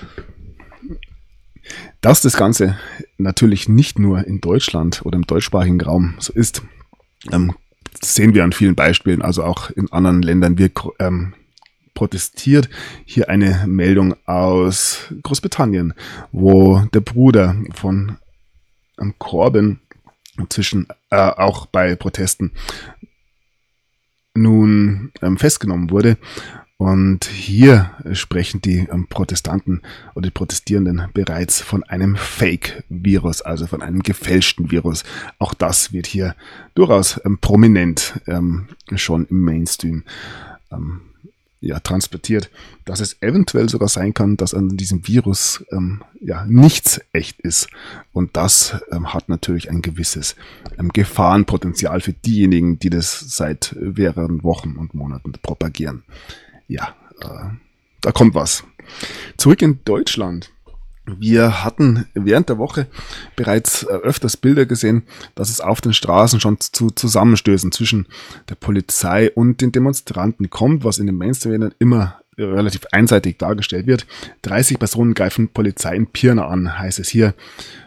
Dass das Ganze natürlich nicht nur in Deutschland oder im deutschsprachigen Raum so ist, sehen wir an vielen Beispielen, also auch in anderen Ländern wird protestiert. Hier eine Meldung aus Großbritannien, wo der Bruder von Corbyn inzwischen auch bei Protesten nun festgenommen wurde. Und hier sprechen die Protestanten oder die Protestierenden bereits von einem Fake-Virus, also von einem gefälschten Virus. Auch das wird hier durchaus prominent schon im Mainstream transportiert, dass es eventuell sogar sein kann, dass an diesem Virus nichts echt ist. Und das hat natürlich ein gewisses Gefahrenpotenzial für diejenigen, die das seit mehreren Wochen und Monaten propagieren. Ja, da kommt was. Zurück in Deutschland. Wir hatten während der Woche bereits öfters Bilder gesehen, dass es auf den Straßen schon zu Zusammenstößen zwischen der Polizei und den Demonstranten kommt, was in den Mainstream immer relativ einseitig dargestellt wird. 30 Personen greifen Polizei in Pirna an, heißt es hier.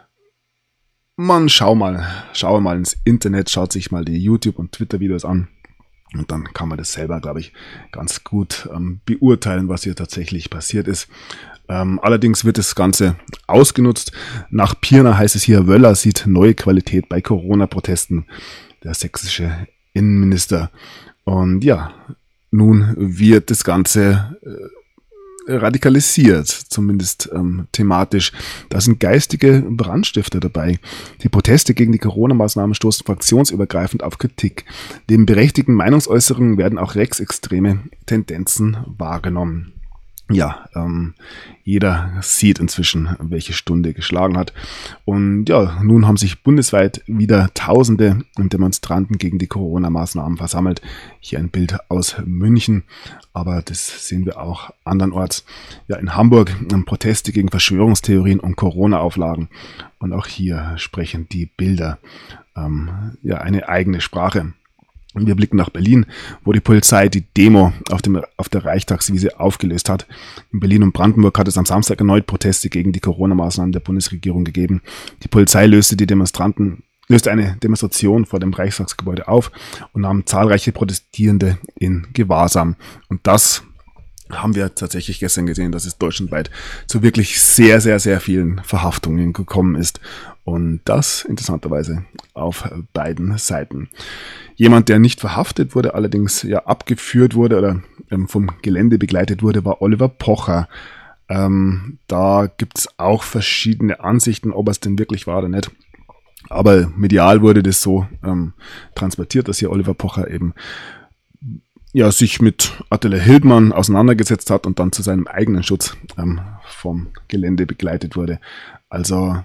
Schau mal ins Internet, schaut sich mal die YouTube- und Twitter-Videos an. Und dann kann man das selber, glaube ich, ganz gut beurteilen, was hier tatsächlich passiert ist. Allerdings wird das Ganze ausgenutzt. Nach Pirna heißt es hier: Wöller sieht neue Qualität bei Corona-Protesten, der sächsische Innenminister. Und ja, nun wird das Ganze radikalisiert, zumindest thematisch. Da sind geistige Brandstifter dabei. Die Proteste gegen die Corona-Maßnahmen stoßen fraktionsübergreifend auf Kritik. Neben berechtigten Meinungsäußerungen werden auch rechtsextreme Tendenzen wahrgenommen. Ja, jeder sieht inzwischen, welche Stunde geschlagen hat. Und ja, nun haben sich bundesweit wieder Tausende Demonstranten gegen die Corona-Maßnahmen versammelt. Hier ein Bild aus München, aber das sehen wir auch andernorts. Ja, in Hamburg Proteste gegen Verschwörungstheorien und Corona-Auflagen. Und auch hier sprechen die Bilder eine eigene Sprache. Und wir blicken nach Berlin, wo die Polizei die Demo auf der Reichstagswiese aufgelöst hat. In Berlin und Brandenburg hat es am Samstag erneut Proteste gegen die Corona-Maßnahmen der Bundesregierung gegeben. Die Polizei löste eine Demonstration vor dem Reichstagsgebäude auf und nahm zahlreiche Protestierende in Gewahrsam. Und das haben wir tatsächlich gestern gesehen, dass es deutschlandweit zu wirklich sehr, sehr, sehr vielen Verhaftungen gekommen ist. Und das interessanterweise auf beiden Seiten. Jemand, der nicht verhaftet wurde, allerdings abgeführt wurde oder vom Gelände begleitet wurde, war Oliver Pocher. Da gibt es auch verschiedene Ansichten, ob es denn wirklich war oder nicht. Aber medial wurde das so transportiert, dass hier Oliver Pocher eben sich mit Attila Hildmann auseinandergesetzt hat und dann zu seinem eigenen Schutz vom Gelände begleitet wurde. Also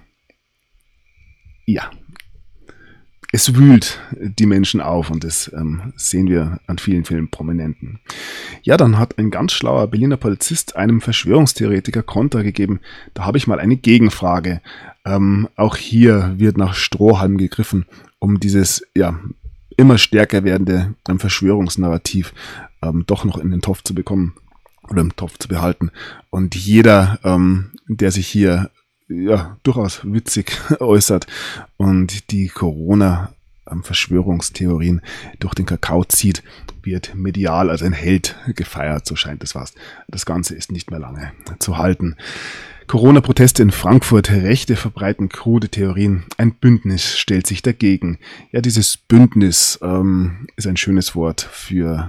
es wühlt die Menschen auf und das sehen wir an vielen, vielen Prominenten. Ja, dann hat ein ganz schlauer Berliner Polizist einem Verschwörungstheoretiker Kontra gegeben. Da habe ich mal eine Gegenfrage. Auch hier wird nach Strohhalm gegriffen, um dieses immer stärker werdende Verschwörungsnarrativ doch noch in den Topf zu bekommen oder im Topf zu behalten. Und jeder, der sich hier durchaus witzig äußert und die Corona-Verschwörungstheorien durch den Kakao zieht, wird medial als ein Held gefeiert, so scheint es fast. Das Ganze ist nicht mehr lange zu halten. Corona-Proteste in Frankfurt, Rechte verbreiten krude Theorien, ein Bündnis stellt sich dagegen. Ja, dieses Bündnis ist ein schönes Wort für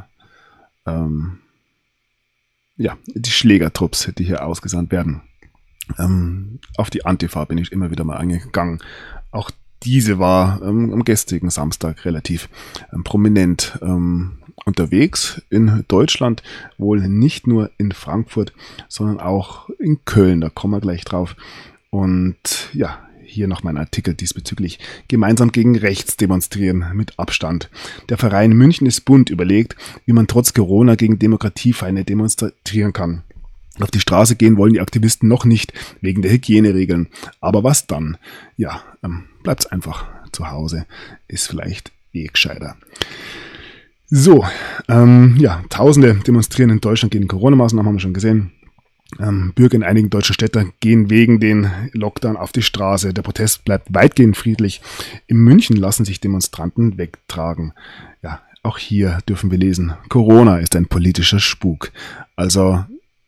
die Schlägertrupps, die hier ausgesandt werden. Auf die Antifa bin ich immer wieder mal eingegangen. Auch diese war am gestrigen Samstag relativ prominent unterwegs in Deutschland, wohl nicht nur in Frankfurt, sondern auch in Köln, da kommen wir gleich drauf. Und ja, hier noch mein Artikel diesbezüglich. Gemeinsam gegen rechts demonstrieren mit Abstand. Der Verein München ist bunt überlegt, wie man trotz Corona gegen Demokratiefeinde demonstrieren kann. Auf die Straße gehen wollen die Aktivisten noch nicht, wegen der Hygieneregeln. Aber was dann? Ja, bleibt's einfach zu Hause. Ist vielleicht gescheiter. So, Tausende demonstrieren in Deutschland gegen Corona-Maßnahmen, haben wir schon gesehen. Bürger in einigen deutschen Städten gehen wegen den Lockdown auf die Straße. Der Protest bleibt weitgehend friedlich. In München lassen sich Demonstranten wegtragen. Ja, auch hier dürfen wir lesen, Corona ist ein politischer Spuk. Also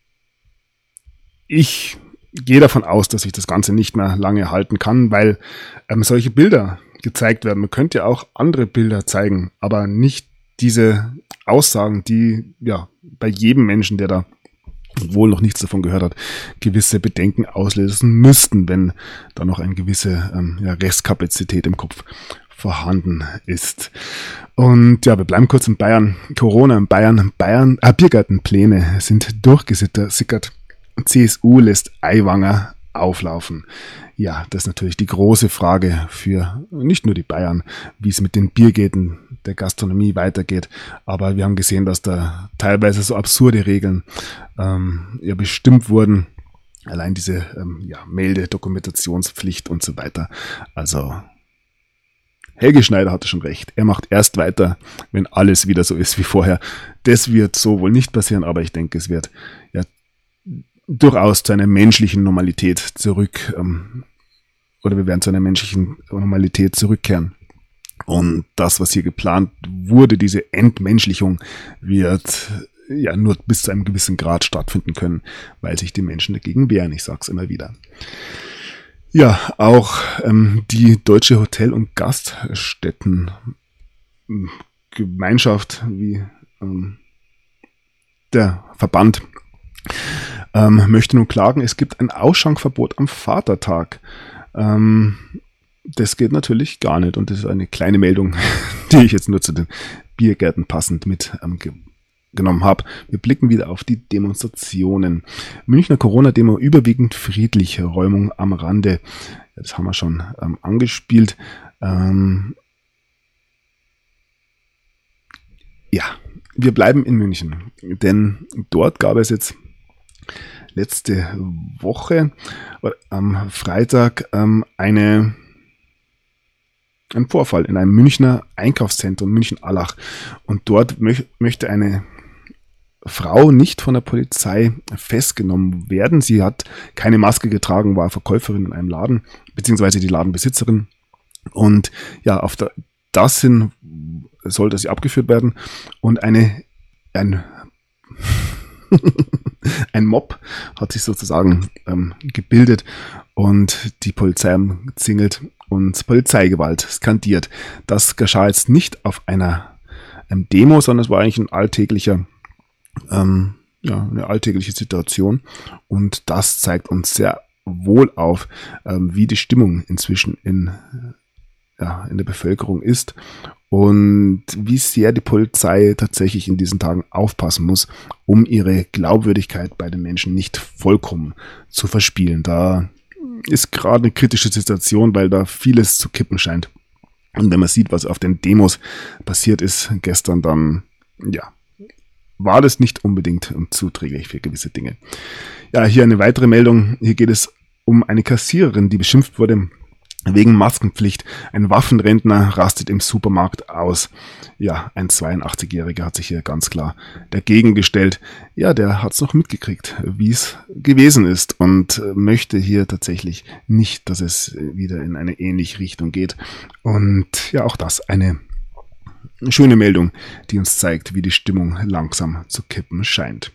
ich gehe davon aus, dass ich das Ganze nicht mehr lange halten kann, weil solche Bilder gezeigt werden. Man könnte ja auch andere Bilder zeigen, aber nicht diese Aussagen, die ja bei jedem Menschen, der da wohl noch nichts davon gehört hat, gewisse Bedenken auslösen müssten, wenn da noch eine gewisse Restkapazität im Kopf vorhanden ist. Und ja, wir bleiben kurz in Bayern. Corona in Bayern. Biergartenpläne sind durchgesickert. CSU lässt Aiwanger auflaufen. Ja, das ist natürlich die große Frage für nicht nur die Bayern, wie es mit den Biergärten der Gastronomie weitergeht. Aber wir haben gesehen, dass da teilweise so absurde Regeln bestimmt wurden. Allein diese Melde-Dokumentationspflicht und so weiter. Also Helge Schneider hatte schon recht. Er macht erst weiter, wenn alles wieder so ist wie vorher. Das wird so wohl nicht passieren, aber ich denke, es wird durchaus zu einer menschlichen Normalität zurück, oder wir werden zu einer menschlichen Normalität zurückkehren. Und das, was hier geplant wurde, diese Entmenschlichung, wird nur bis zu einem gewissen Grad stattfinden können, weil sich die Menschen dagegen wehren. Ich sage es immer wieder. Ja, auch die Deutsche Hotel- und Gaststättengemeinschaft, wie der Verband, möchte nun klagen, es gibt ein Ausschankverbot am Vatertag. Das geht natürlich gar nicht und das ist eine kleine Meldung, die ich jetzt nur zu den Biergärten passend mitgenommen habe. Wir blicken wieder auf die Demonstrationen. Münchner Corona-Demo überwiegend friedlich, Räumung am Rande. Das haben wir schon angespielt. Wir bleiben in München, denn dort gab es jetzt letzte Woche am Freitag einen Vorfall in einem Münchner Einkaufszentrum, München-Allach. Und dort möchte eine Frau nicht von der Polizei festgenommen werden. Sie hat keine Maske getragen, war Verkäuferin in einem Laden, beziehungsweise die Ladenbesitzerin. Und ja, das hin sollte sie abgeführt werden. Und ein Mob hat sich sozusagen gebildet und die Polizei umzingelt und Polizeigewalt skandiert. Das geschah jetzt nicht auf einer Demo, sondern es war eigentlich eine alltägliche Situation. Und das zeigt uns sehr wohl auf, wie die Stimmung inzwischen in der Bevölkerung ist und wie sehr die Polizei tatsächlich in diesen Tagen aufpassen muss, um ihre Glaubwürdigkeit bei den Menschen nicht vollkommen zu verspielen. Da ist gerade eine kritische Situation, weil da vieles zu kippen scheint. Und wenn man sieht, was auf den Demos passiert ist gestern, dann war das nicht unbedingt zuträglich für gewisse Dinge. Ja, hier eine weitere Meldung. Hier geht es um eine Kassiererin, die beschimpft wurde, Wegen Maskenpflicht. Ein Waffenrentner rastet im Supermarkt aus. Ja, ein 82-Jähriger hat sich hier ganz klar dagegen gestellt. Ja, der hat es noch mitgekriegt, wie es gewesen ist und möchte hier tatsächlich nicht, dass es wieder in eine ähnliche Richtung geht. Und ja, auch das eine schöne Meldung, die uns zeigt, wie die Stimmung langsam zu kippen scheint.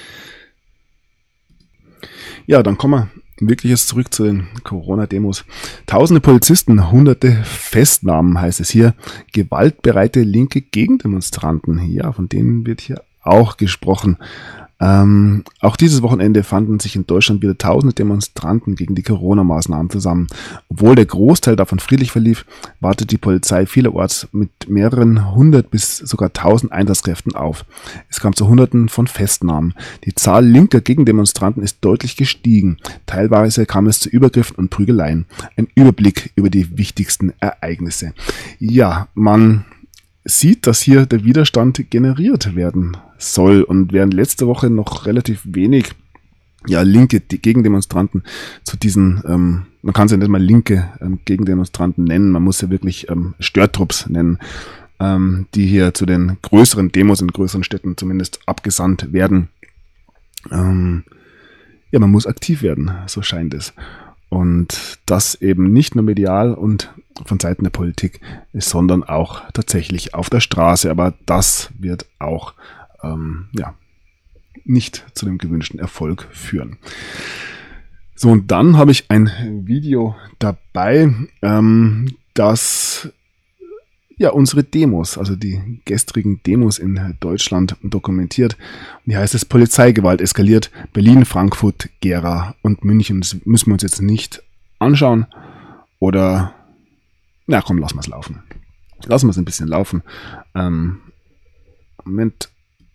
Ja, dann kommen wir wirklich jetzt zurück zu den Corona-Demos. Tausende Polizisten, hunderte Festnahmen, heißt es hier. Gewaltbereite linke Gegendemonstranten. Ja, von denen wird hier auch gesprochen. Auch dieses Wochenende fanden sich in Deutschland wieder tausende Demonstranten gegen die Corona-Maßnahmen zusammen. Obwohl der Großteil davon friedlich verlief, wartet die Polizei vielerorts mit mehreren hundert bis sogar 1000 Einsatzkräften auf. Es kam zu Hunderten von Festnahmen. Die Zahl linker Gegendemonstranten ist deutlich gestiegen. Teilweise kam es zu Übergriffen und Prügeleien. Ein Überblick über die wichtigsten Ereignisse. Ja, man sieht, dass hier der Widerstand generiert werden soll. Und während letzte Woche noch relativ wenig linke Gegendemonstranten zu diesen, man kann es ja nicht mal linke Gegendemonstranten nennen, man muss ja wirklich Störtrupps nennen, die hier zu den größeren Demos in größeren Städten zumindest abgesandt werden. Man muss aktiv werden, so scheint es. Und das eben nicht nur medial und von Seiten der Politik, sondern auch tatsächlich auf der Straße. Aber das wird auch nicht zu dem gewünschten Erfolg führen. So, und dann habe ich ein Video dabei, das unsere Demos, also die gestrigen Demos in Deutschland dokumentiert. Und hier heißt es, Polizeigewalt eskaliert, Berlin, Frankfurt, Gera und München. Das müssen wir uns jetzt nicht anschauen. Oder, lassen wir es laufen. Lassen wir es ein bisschen laufen. Moment.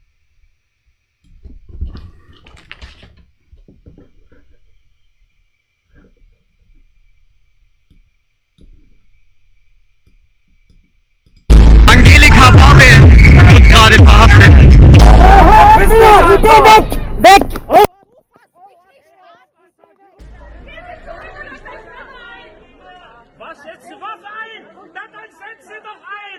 Angelika Babel wird gerade verhaftet. Weg! Was, setzt die Waffe ein? Dann setzt sie doch ein!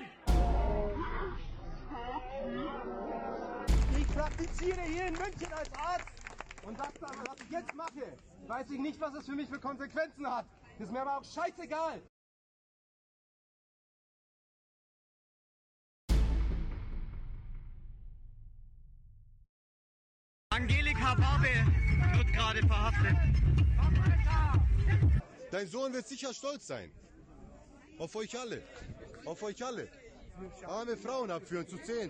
Ich praktiziere hier in München als Arzt und das, was ich jetzt mache, weiß ich nicht, was es für mich für Konsequenzen hat. Ist mir aber auch scheißegal. Angelika Babel wird gerade verhaftet. Dein Sohn wird sicher stolz sein. Auf euch alle. Auf euch alle. Arme Frauen abführen zu 10.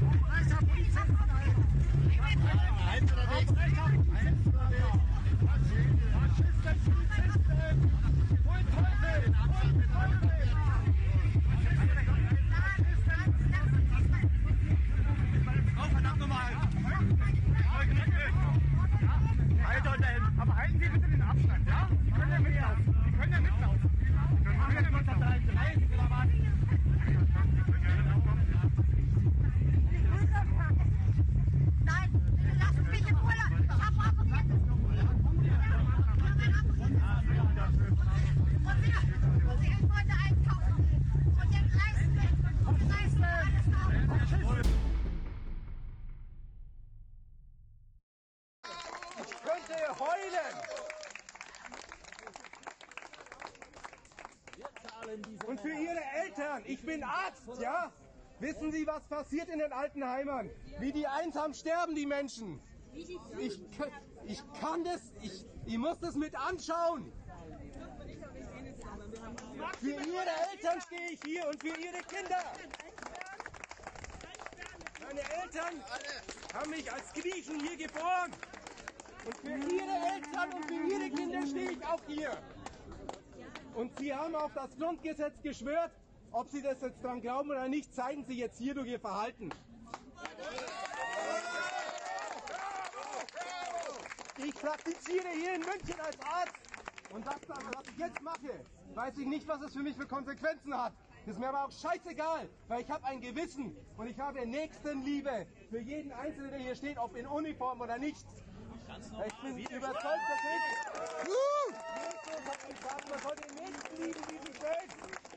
Aber halten Sie bitte den Abstand, ja? Sie können ja mitlaufen. Sie können ja mitlaufen. Dann machen wir uns das rein, oder was? Nein, lassen mich in Ruhe. Ich habe operiert. Und ich wollte einkaufen. Und jetzt reißen wir alles auf. Ich könnte heulen. Und für Ihre Eltern, ich bin Arzt, ja? Wissen Sie, was passiert in den Altenheimern? Wie die einsam sterben, die Menschen. Ich kann das, ich muss das mit anschauen. Für Ihre Eltern stehe ich hier und für Ihre Kinder. Meine Eltern haben mich als Griechen hier geboren. Und für Ihre Eltern und für Ihre Kinder stehe ich auch hier. Und Sie haben auf das Grundgesetz geschwört. Ob Sie das jetzt dran glauben oder nicht, zeigen Sie jetzt hier durch Ihr Verhalten. Ich praktiziere hier in München als Arzt. Und das, was ich jetzt mache, weiß ich nicht, was es für mich für Konsequenzen hat. Ist mir aber auch scheißegal, weil ich habe ein Gewissen und ich habe Nächstenliebe für jeden Einzelnen, der hier steht, ob in Uniform oder nicht. Ich bin überzeugt, dass Jesus hat gesagt, man soll den Nächsten lieben wie sich selbst.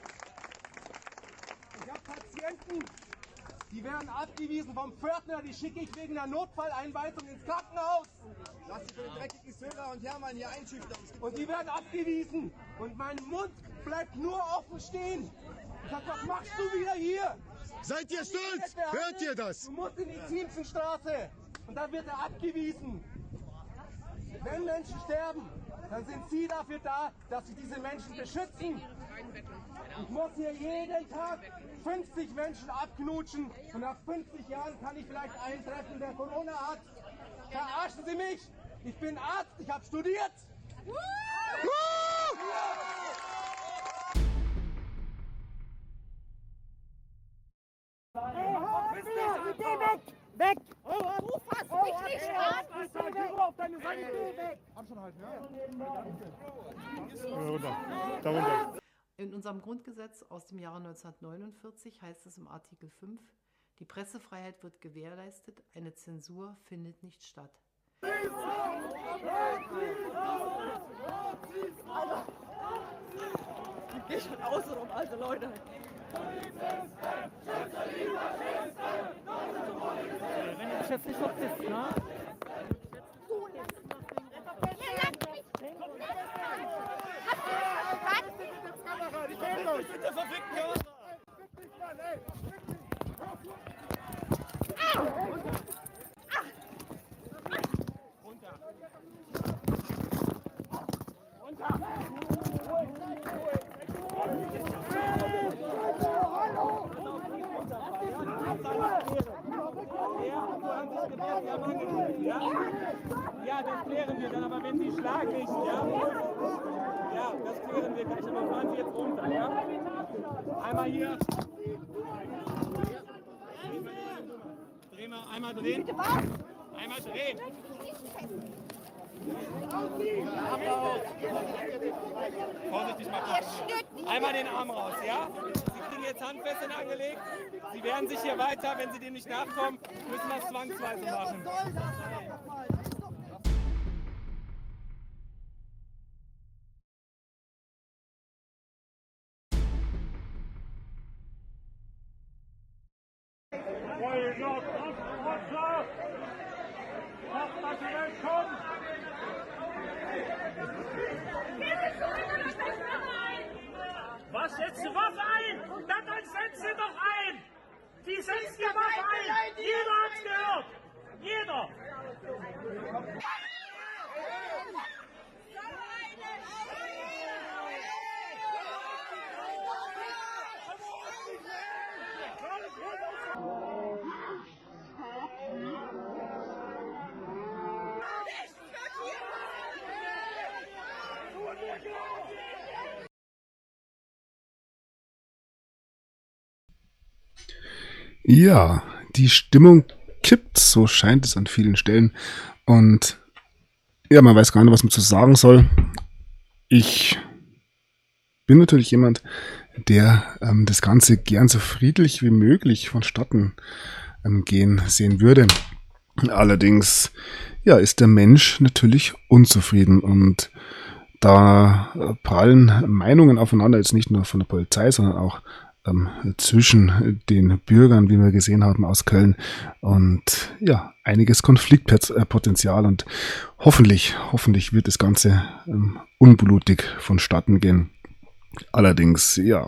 Ich habe Patienten, die werden abgewiesen vom Pförtner, die schicke ich wegen der Notfalleinweisung ins Krankenhaus. Lass dich für den dreckigen Söder und Hermann hier einschüchtern. Und die werden abgewiesen. Und mein Mund bleibt nur offen stehen. Ich sag, was machst du wieder hier? Seid ihr stolz? Hört ihr das? Du musst in die Ziemchenstraße. Und dann wird er abgewiesen. Wenn Menschen sterben, dann sind Sie dafür da, dass Sie diese Menschen beschützen. Ich muss hier jeden Tag 50 Menschen abknutschen und nach 50 Jahren kann ich vielleicht einen treffen, der Corona hat. Verarschen Sie mich! Ich bin Arzt, ich habe studiert! Weg! Du fasst mich nicht an! Auf deine Seite! Weg! Abstand halten, ja? In unserem Grundgesetz aus dem Jahre 1949 heißt es im Artikel 5, die Pressefreiheit wird gewährleistet, eine Zensur findet nicht statt. Geht schon außen rum, also Leute. Wenn du dich jetzt nicht verpisst, ne? Ja, das klären wir dann, aber wenn Sie schlaglich, ja? Ja, das klären wir gleich, aber fahren Sie jetzt runter, ja? Einmal hier. Drehen wir, einmal drehen. Einmal drehen. Vorsichtig mal gucken. Einmal den Arm raus, ja? Sie kriegen jetzt Handfesseln angelegt. Sie werden sich hier weiter, wenn Sie dem nicht nachkommen, müssen wir es zwangsweise machen. Was setzt die Waffe ein? Dann setzt sie doch ein! Die setzt die Waffe ein! Jeder hat's gehört! Jeder! Ja, die Stimmung kippt, so scheint es an vielen Stellen. Und ja, man weiß gar nicht, was man zu sagen soll. Ich bin natürlich jemand, der das Ganze gern so friedlich wie möglich vonstatten gehen sehen würde. Allerdings ja, ist der Mensch natürlich unzufrieden und da prallen Meinungen aufeinander, jetzt nicht nur von der Polizei, sondern auch zwischen den Bürgern, wie wir gesehen haben aus Köln, und ja, einiges Konfliktpotenzial, und hoffentlich wird das Ganze unblutig vonstatten gehen. Allerdings, ja,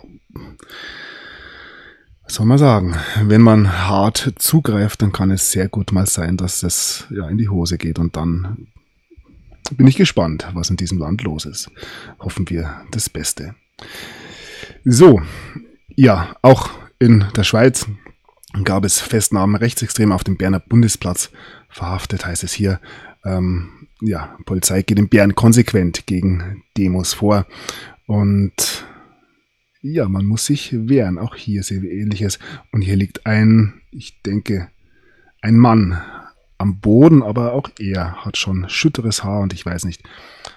was soll man sagen, wenn man hart zugreift, dann kann es sehr gut mal sein, dass das ja in die Hose geht, und dann bin ich gespannt, was in diesem Land los ist. Hoffen wir das Beste. So, ja, auch in der Schweiz gab es Festnahmen Rechtsextremer auf dem Berner Bundesplatz. Verhaftet heißt es hier. Ja, Polizei geht in Bern konsequent gegen Demos vor. Und ja, man muss sich wehren. Auch hier sehen wir Ähnliches. Und hier liegt ich denke, ein Mann am Boden, aber auch er hat schon schütteres Haar und ich weiß nicht.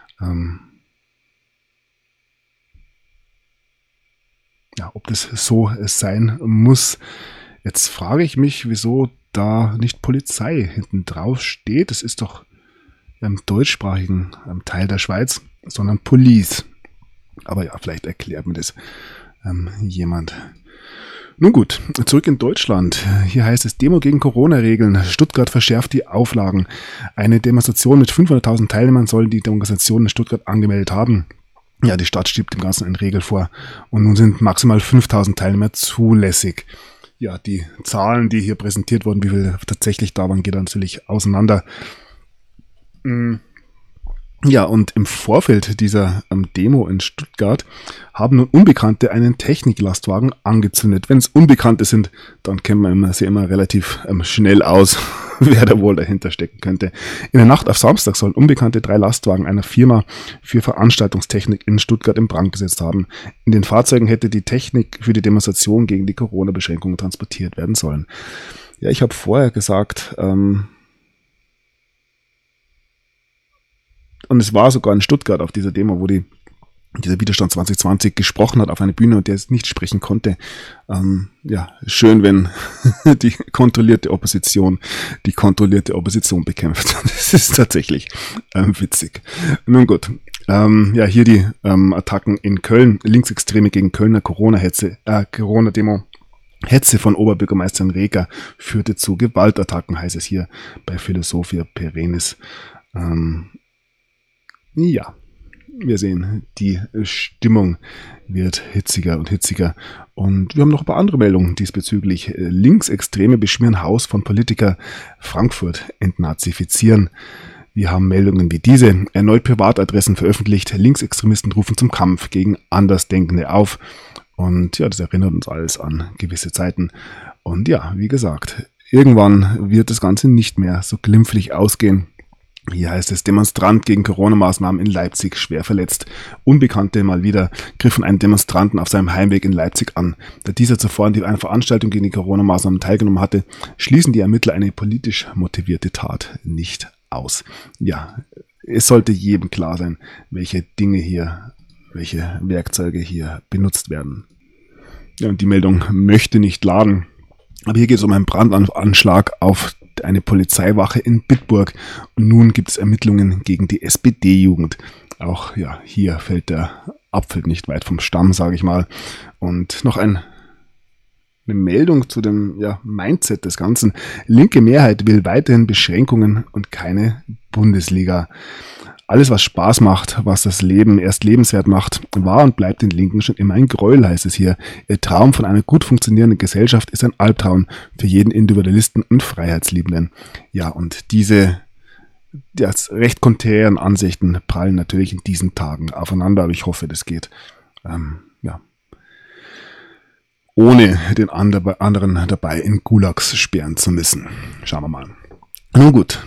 Ja, ob das so sein muss. Jetzt frage ich mich, wieso da nicht Polizei hinten drauf steht. Das ist doch im deutschsprachigen Teil der Schweiz, sondern Police. Aber ja, vielleicht erklärt mir das jemand. Nun gut, zurück in Deutschland. Hier heißt es Demo gegen Corona-Regeln. Stuttgart verschärft die Auflagen. Eine Demonstration mit 500.000 Teilnehmern soll die Demonstration in Stuttgart angemeldet haben. Ja, die Stadt schiebt dem Ganzen eine Regel vor. Und nun sind maximal 5.000 Teilnehmer zulässig. Ja, die Zahlen, die hier präsentiert wurden, wie viele tatsächlich da waren, geht natürlich auseinander. Ja, und im Vorfeld dieser Demo in Stuttgart haben nun Unbekannte einen Techniklastwagen angezündet. Wenn es Unbekannte sind, dann kennt man sie immer relativ schnell aus, wer da wohl dahinter stecken könnte. In der Nacht auf Samstag sollen Unbekannte 3 Lastwagen einer Firma für Veranstaltungstechnik in Stuttgart in Brand gesetzt haben. In den Fahrzeugen hätte die Technik für die Demonstration gegen die Corona-Beschränkungen transportiert werden sollen. Ja, ich habe vorher gesagt, und es war sogar in Stuttgart auf dieser Demo, wo dieser Widerstand 2020 gesprochen hat auf einer Bühne und der jetzt nicht sprechen konnte. Ja, schön, wenn die kontrollierte Opposition bekämpft. Das ist tatsächlich witzig. Nun gut. Ja, hier die Attacken in Köln. Linksextreme gegen Kölner Corona-Demo. Hetze von Oberbürgermeisterin Reker führte zu Gewaltattacken, heißt es hier bei Philosophia Perennis. Ja, wir sehen, die Stimmung wird hitziger und hitziger. Und wir haben noch ein paar andere Meldungen diesbezüglich. Linksextreme beschmieren Haus von Politiker, Frankfurt entnazifizieren. Wir haben Meldungen wie diese. Erneut Privatadressen veröffentlicht. Linksextremisten rufen zum Kampf gegen Andersdenkende auf. Und ja, das erinnert uns alles an gewisse Zeiten. Und ja, wie gesagt, irgendwann wird das Ganze nicht mehr so glimpflich ausgehen. Hier heißt es, Demonstrant gegen Corona-Maßnahmen in Leipzig schwer verletzt. Unbekannte mal wieder griffen einen Demonstranten auf seinem Heimweg in Leipzig an. Da dieser zuvor an einer Veranstaltung gegen die Corona-Maßnahmen teilgenommen hatte, schließen die Ermittler eine politisch motivierte Tat nicht aus. Ja, es sollte jedem klar sein, welche Werkzeuge hier benutzt werden. Ja, und die Meldung möchte nicht laden. Aber hier geht es um einen Brandanschlag auf eine Polizeiwache in Bitburg. Und nun gibt es Ermittlungen gegen die SPD-Jugend. Auch ja, hier fällt der Apfel nicht weit vom Stamm, sage ich mal. Und noch eine Meldung zu dem Mindset des Ganzen. Linke Mehrheit will weiterhin Beschränkungen und keine Bundesliga. Alles, was Spaß macht, was das Leben erst lebenswert macht, war und bleibt den Linken schon immer ein Gräuel, heißt es hier. Ihr Traum von einer gut funktionierenden Gesellschaft ist ein Albtraum für jeden Individualisten und Freiheitsliebenden. Ja, und diese recht konträren Ansichten prallen natürlich in diesen Tagen aufeinander, aber ich hoffe, das geht ohne den anderen dabei in Gulags sperren zu müssen. Schauen wir mal. Nun gut,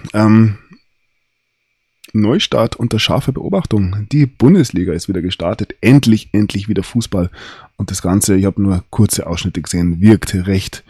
Neustart unter scharfer Beobachtung. Die Bundesliga ist wieder gestartet. Endlich wieder Fußball. Und das Ganze, ich habe nur kurze Ausschnitte gesehen, wirkt recht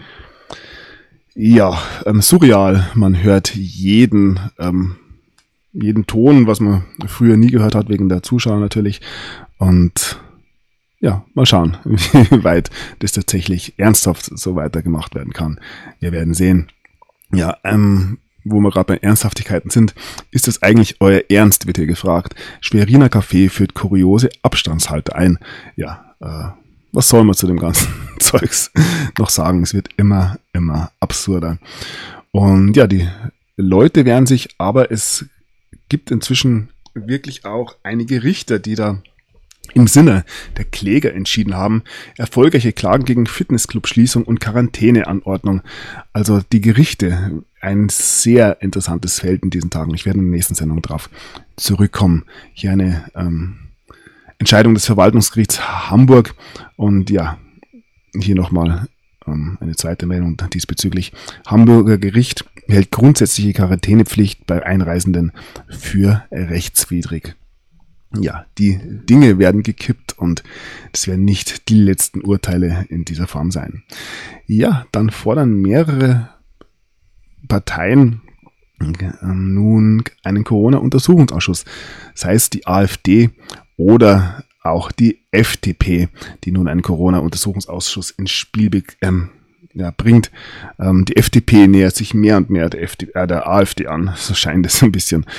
surreal. Man hört jeden Ton, was man früher nie gehört hat, wegen der Zuschauer natürlich. Und ja, mal schauen, wie weit das tatsächlich ernsthaft so weitergemacht werden kann. Wir werden sehen. Ja, wo wir gerade bei Ernsthaftigkeiten sind, ist es eigentlich euer Ernst, wird hier gefragt. Schweriner Café führt kuriose Abstandshalter ein. Ja, was soll man zu dem ganzen Zeugs noch sagen? Es wird immer absurder. Und ja, die Leute wehren sich, aber es gibt inzwischen wirklich auch einige Richter, die da im Sinne der Kläger entschieden haben, erfolgreiche Klagen gegen Fitnessclub-Schließung und Quarantäneanordnung. Also die Gerichte, ein sehr interessantes Feld in diesen Tagen. Ich werde in der nächsten Sendung drauf zurückkommen. Hier eine Entscheidung des Verwaltungsgerichts Hamburg und ja, hier nochmal eine zweite Meldung diesbezüglich. Hamburger Gericht hält grundsätzliche Quarantänepflicht bei Einreisenden für rechtswidrig. Ja, die Dinge werden gekippt und das werden nicht die letzten Urteile in dieser Form sein. Ja, dann fordern mehrere Parteien nun einen Corona-Untersuchungsausschuss, sei es die AfD oder auch die FDP, die nun einen Corona-Untersuchungsausschuss ins Spiel bringt. Die FDP nähert sich mehr und mehr der AfD an, so scheint es ein bisschen.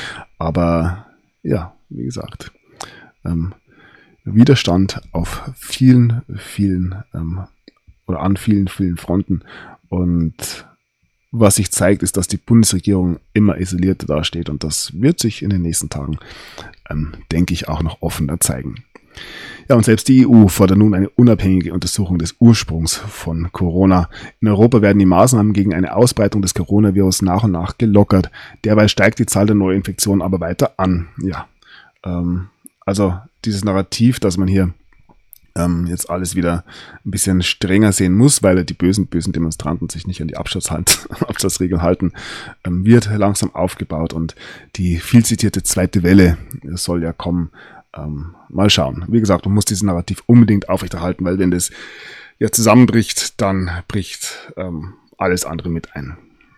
Aber ja, wie gesagt, Widerstand auf vielen oder an vielen Fronten. Und was sich zeigt, ist, dass die Bundesregierung immer isolierter dasteht. Und das wird sich in den nächsten Tagen, denke ich, auch noch offener zeigen. Ja, und selbst die EU fordert nun eine unabhängige Untersuchung des Ursprungs von Corona. In Europa werden die Maßnahmen gegen eine Ausbreitung des Coronavirus nach und nach gelockert. Derweil steigt die Zahl der Neuinfektionen aber weiter an. Ja, also dieses Narrativ, dass man hier jetzt alles wieder ein bisschen strenger sehen muss, weil die bösen Demonstranten sich nicht an die Abstandsregeln halten, wird langsam aufgebaut und die viel zitierte zweite Welle soll ja kommen. Mal schauen. Wie gesagt, man muss dieses Narrativ unbedingt aufrechterhalten, weil wenn das ja zusammenbricht, dann bricht alles andere mit ein.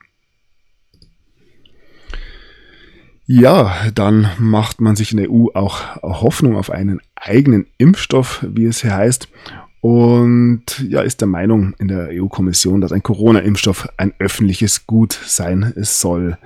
Ja, dann macht man sich in der EU auch Hoffnung auf einen eigenen Impfstoff, wie es hier heißt. Und ja, ist der Meinung in der EU-Kommission, dass ein Corona-Impfstoff ein öffentliches Gut sein soll.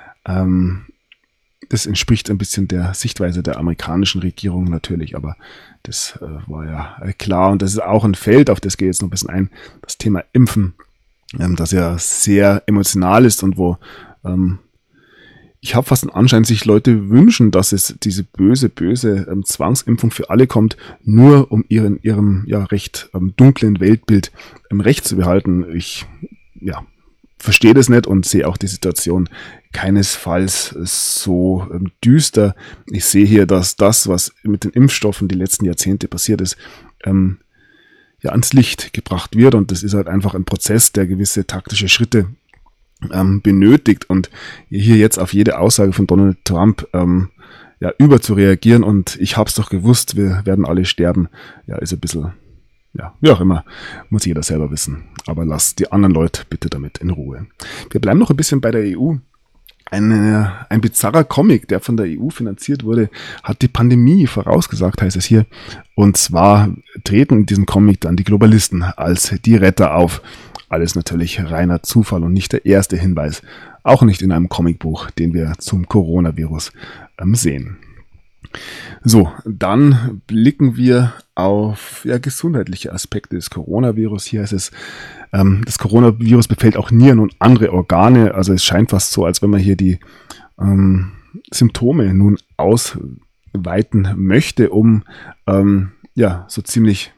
Das entspricht ein bisschen der Sichtweise der amerikanischen Regierung natürlich, aber das war ja klar. Und das ist auch ein Feld, auf das gehe ich jetzt noch ein bisschen ein, das Thema Impfen, das ja sehr emotional ist und wo ich habe fast den Anschein, sich Leute wünschen, dass es diese böse Zwangsimpfung für alle kommt, nur um ihrem ja recht dunklen Weltbild Recht zu behalten. Ich verstehe das nicht und sehe auch die Situation keinesfalls so düster. Ich sehe hier, dass das, was mit den Impfstoffen die letzten Jahrzehnte passiert ist, ans Licht gebracht wird. Und das ist halt einfach ein Prozess, der gewisse taktische Schritte benötigt. Und hier jetzt auf jede Aussage von Donald Trump über zu reagieren und ich hab's doch gewusst, wir werden alle sterben, ist ein bisschen, wie auch immer, muss jeder selber wissen. Aber lasst die anderen Leute bitte damit in Ruhe. Wir bleiben noch ein bisschen bei der EU. Ein bizarrer Comic, der von der EU finanziert wurde, hat die Pandemie vorausgesagt, heißt es hier. Und zwar treten in diesem Comic dann die Globalisten als die Retter auf. Alles natürlich reiner Zufall und nicht der erste Hinweis. Auch nicht in einem Comicbuch, den wir zum Coronavirus sehen. So, dann blicken wir auf gesundheitliche Aspekte des Coronavirus. Hier heißt es, das Coronavirus befällt auch Nieren und andere Organe. Also es scheint fast so, als wenn man hier die Symptome nun ausweiten möchte, um so ziemlich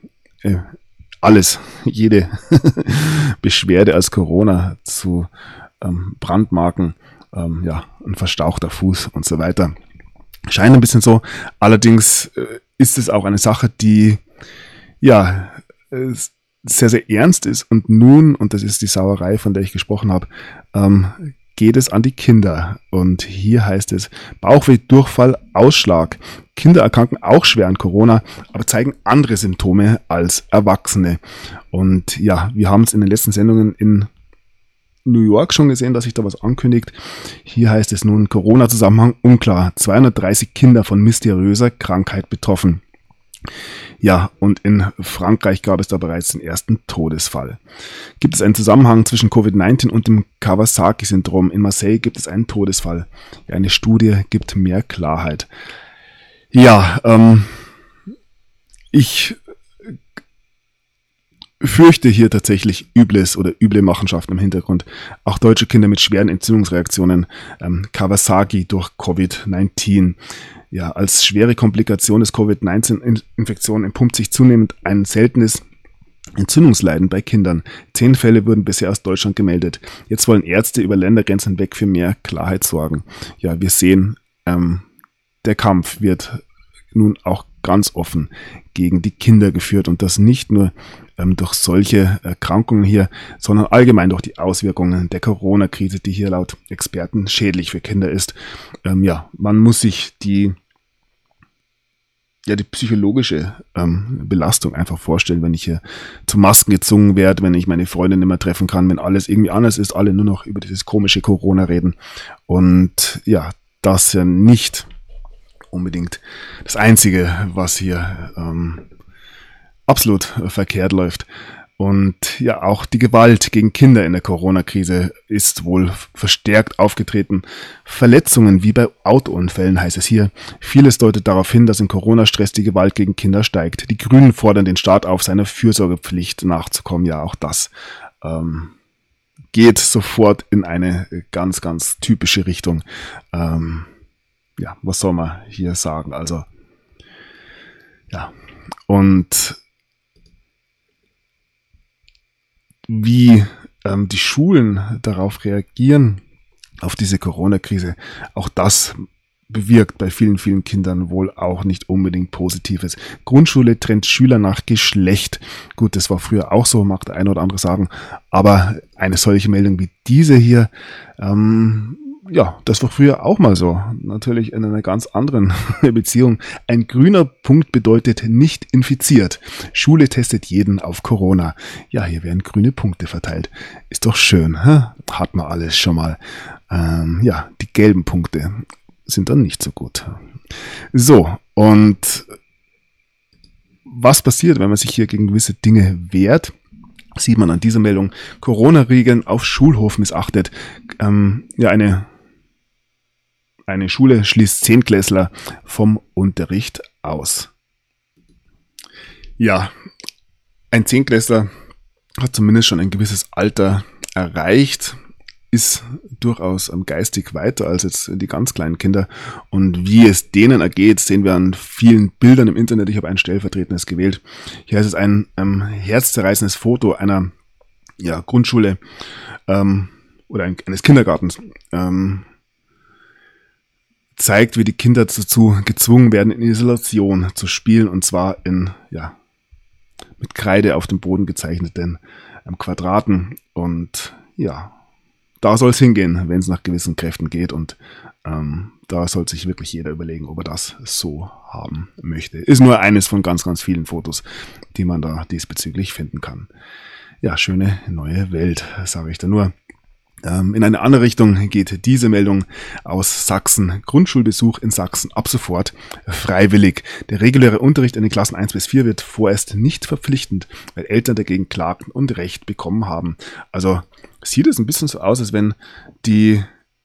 jede Beschwerde als Corona zu brandmarken. Ein verstauchter Fuß und so weiter. Scheint ein bisschen so. Allerdings ist es auch eine Sache, die sehr, sehr ernst ist. Und nun, und das ist die Sauerei, von der ich gesprochen habe, geht es an die Kinder. Und hier heißt es Bauchweh, Durchfall, Ausschlag. Kinder erkranken auch schwer an Corona, aber zeigen andere Symptome als Erwachsene. Und wir haben es in den letzten Sendungen in New York schon gesehen, dass sich da was ankündigt. Hier heißt es nun Corona-Zusammenhang unklar. 230 Kinder von mysteriöser Krankheit betroffen. Ja, und in Frankreich gab es da bereits den ersten Todesfall. Gibt es einen Zusammenhang zwischen Covid-19 und dem Kawasaki-Syndrom? In Marseille gibt es einen Todesfall. Eine Studie gibt mehr Klarheit. Ich fürchte hier tatsächlich üble Machenschaften im Hintergrund. Auch deutsche Kinder mit schweren Entzündungsreaktionen, Kawasaki durch Covid-19. Ja, als schwere Komplikation des Covid-19-Infektionen entpuppt sich zunehmend ein seltenes Entzündungsleiden bei Kindern. 10 Fälle wurden bisher aus Deutschland gemeldet. Jetzt wollen Ärzte über Ländergrenzen hinweg für mehr Klarheit sorgen. Ja, wir sehen, der Kampf wird nun auch ganz offen gegen die Kinder geführt und das nicht nur durch solche Erkrankungen hier, sondern allgemein durch die Auswirkungen der Corona-Krise, die hier laut Experten schädlich für Kinder ist. Man muss sich die psychologische Belastung einfach vorstellen, wenn ich hier zu Masken gezwungen werde, wenn ich meine Freundin nicht mehr treffen kann, wenn alles irgendwie anders ist, alle nur noch über dieses komische Corona reden und das ja nicht unbedingt das Einzige, was hier absolut verkehrt läuft. Und ja, auch die Gewalt gegen Kinder in der Corona-Krise ist wohl verstärkt aufgetreten. Verletzungen wie bei Autounfällen heißt es hier. Vieles deutet darauf hin, dass im Corona-Stress die Gewalt gegen Kinder steigt. Die Grünen fordern den Staat auf, seiner Fürsorgepflicht nachzukommen. Ja, auch das geht sofort in eine ganz, ganz typische Richtung. Ja, was soll man hier sagen? Also, ja, und wie die Schulen darauf reagieren, auf diese Corona-Krise, auch das bewirkt bei vielen, vielen Kindern wohl auch nicht unbedingt Positives. Grundschule trennt Schüler nach Geschlecht. Gut, das war früher auch so, mag der eine oder andere sagen, aber eine solche Meldung wie diese hier, ja, das war früher auch mal so. Natürlich in einer ganz anderen Beziehung. Ein grüner Punkt bedeutet nicht infiziert. Schule testet jeden auf Corona. Ja, hier werden grüne Punkte verteilt. Ist doch schön, hä? Hat man alles schon mal. Ja, die gelben Punkte sind dann nicht so gut. So, und was passiert, wenn man sich hier gegen gewisse Dinge wehrt? Sieht man an dieser Meldung. Corona-Regeln auf Schulhof missachtet. Ja, eine Schule schließt 10-Klässler vom Unterricht aus. Ja, ein 10-Klässler hat zumindest schon ein gewisses Alter erreicht, ist durchaus geistig weiter als jetzt die ganz kleinen Kinder. Und wie es denen ergeht, sehen wir an vielen Bildern im Internet. Ich habe ein stellvertretendes gewählt. Hier ist es ein herzzerreißendes Foto einer Grundschule oder eines Kindergartens. Zeigt, wie die Kinder dazu gezwungen werden, in Isolation zu spielen, und zwar in mit Kreide auf dem Boden gezeichneten Quadraten. Und ja, da soll es hingehen, wenn es nach gewissen Kräften geht, und da soll sich wirklich jeder überlegen, ob er das so haben möchte. Ist nur eines von ganz, ganz vielen Fotos, die man da diesbezüglich finden kann. Ja, schöne neue Welt, sage ich da nur. In eine andere Richtung geht diese Meldung aus Sachsen. Grundschulbesuch in Sachsen ab sofort freiwillig. Der reguläre Unterricht in den Klassen 1 bis 4 wird vorerst nicht verpflichtend, weil Eltern dagegen klagten und Recht bekommen haben. Also sieht es ein bisschen so aus, als wenn die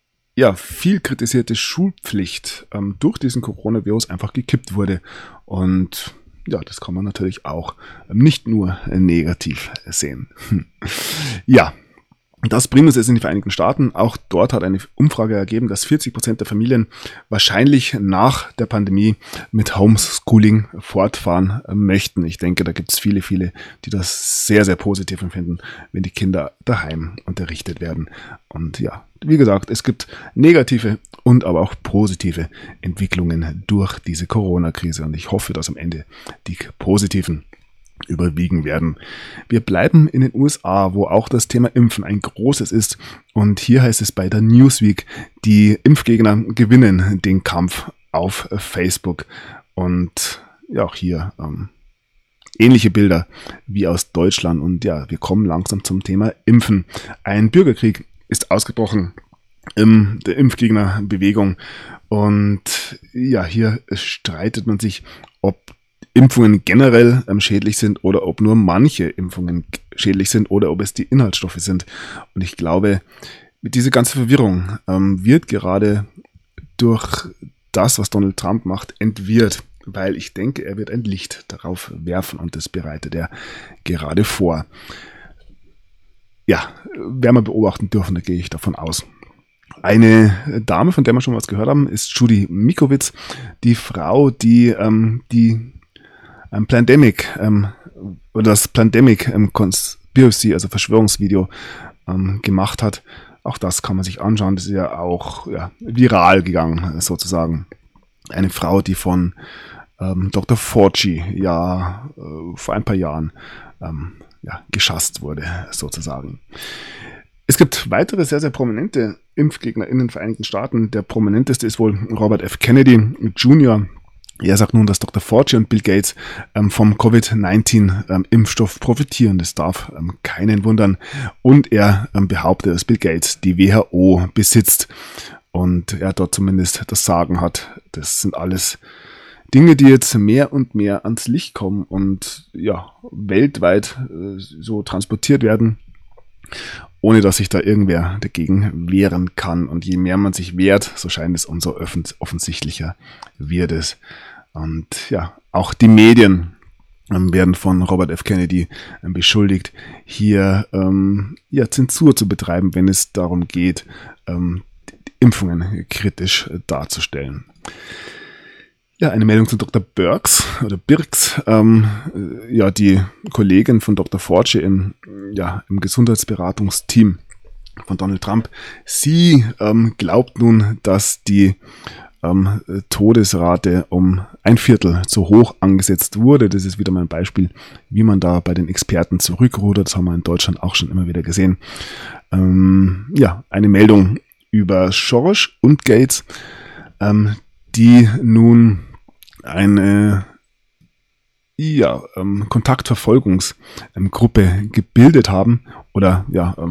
viel kritisierte Schulpflicht durch diesen Coronavirus einfach gekippt wurde. Und ja, das kann man natürlich auch nicht nur negativ sehen. Ja. Das bringt uns jetzt in die Vereinigten Staaten. Auch dort hat eine Umfrage ergeben, dass 40% der Familien wahrscheinlich nach der Pandemie mit Homeschooling fortfahren möchten. Ich denke, da gibt es viele, viele, die das sehr, sehr positiv empfinden, wenn die Kinder daheim unterrichtet werden. Und ja, wie gesagt, es gibt negative und aber auch positive Entwicklungen durch diese Corona-Krise. Und ich hoffe, dass am Ende die positiven überwiegen werden. Wir bleiben in den USA, wo auch das Thema Impfen ein großes ist. Und hier heißt es bei der Newsweek, die Impfgegner gewinnen den Kampf auf Facebook. Und ja, auch hier ähnliche Bilder wie aus Deutschland. Und ja, wir kommen langsam zum Thema Impfen. Ein Bürgerkrieg ist ausgebrochen in der Impfgegnerbewegung. Und ja, hier streitet man sich, ob Impfungen generell schädlich sind oder ob nur manche Impfungen schädlich sind oder ob es die Inhaltsstoffe sind. Und ich glaube, diese ganze Verwirrung wird gerade durch das, was Donald Trump macht, entwirrt, weil ich denke, er wird ein Licht darauf werfen, und das bereitet er gerade vor. Ja, werden wir beobachten dürfen, da gehe ich davon aus. Eine Dame, von der wir schon was gehört haben, ist Judy Mikovits, die Frau, die Plandemic oder das Plandemic Conspiracy, also Verschwörungsvideo gemacht hat. Auch das kann man sich anschauen. Das ist ja auch viral gegangen, sozusagen. Eine Frau, die von Dr. Fauci vor ein paar Jahren geschasst wurde, sozusagen. Es gibt weitere sehr, sehr prominente Impfgegner in den Vereinigten Staaten. Der prominenteste ist wohl Robert F. Kennedy Jr. Er sagt nun, dass Dr. Fauci und Bill Gates vom Covid-19-Impfstoff profitieren. Das darf keinen wundern. Und er behauptet, dass Bill Gates die WHO besitzt und er dort zumindest das Sagen hat. Das sind alles Dinge, die jetzt mehr und mehr ans Licht kommen und ja, weltweit so transportiert werden, ohne dass sich da irgendwer dagegen wehren kann. Und je mehr man sich wehrt, so scheint es, umso offensichtlicher wird es. Und ja, auch die Medien werden von Robert F. Kennedy beschuldigt, hier Zensur zu betreiben, wenn es darum geht, Impfungen kritisch darzustellen. Ja, eine Meldung zu Dr. Birx, die Kollegin von Dr. Fauci im Gesundheitsberatungsteam von Donald Trump. Sie glaubt nun, dass die Todesrate um 1/4 zu hoch angesetzt wurde. Das ist wieder mal ein Beispiel, wie man da bei den Experten zurückrudert. Das haben wir in Deutschland auch schon immer wieder gesehen. Eine Meldung über Soros und Gates, die nun eine Kontaktverfolgungsgruppe gebildet haben oder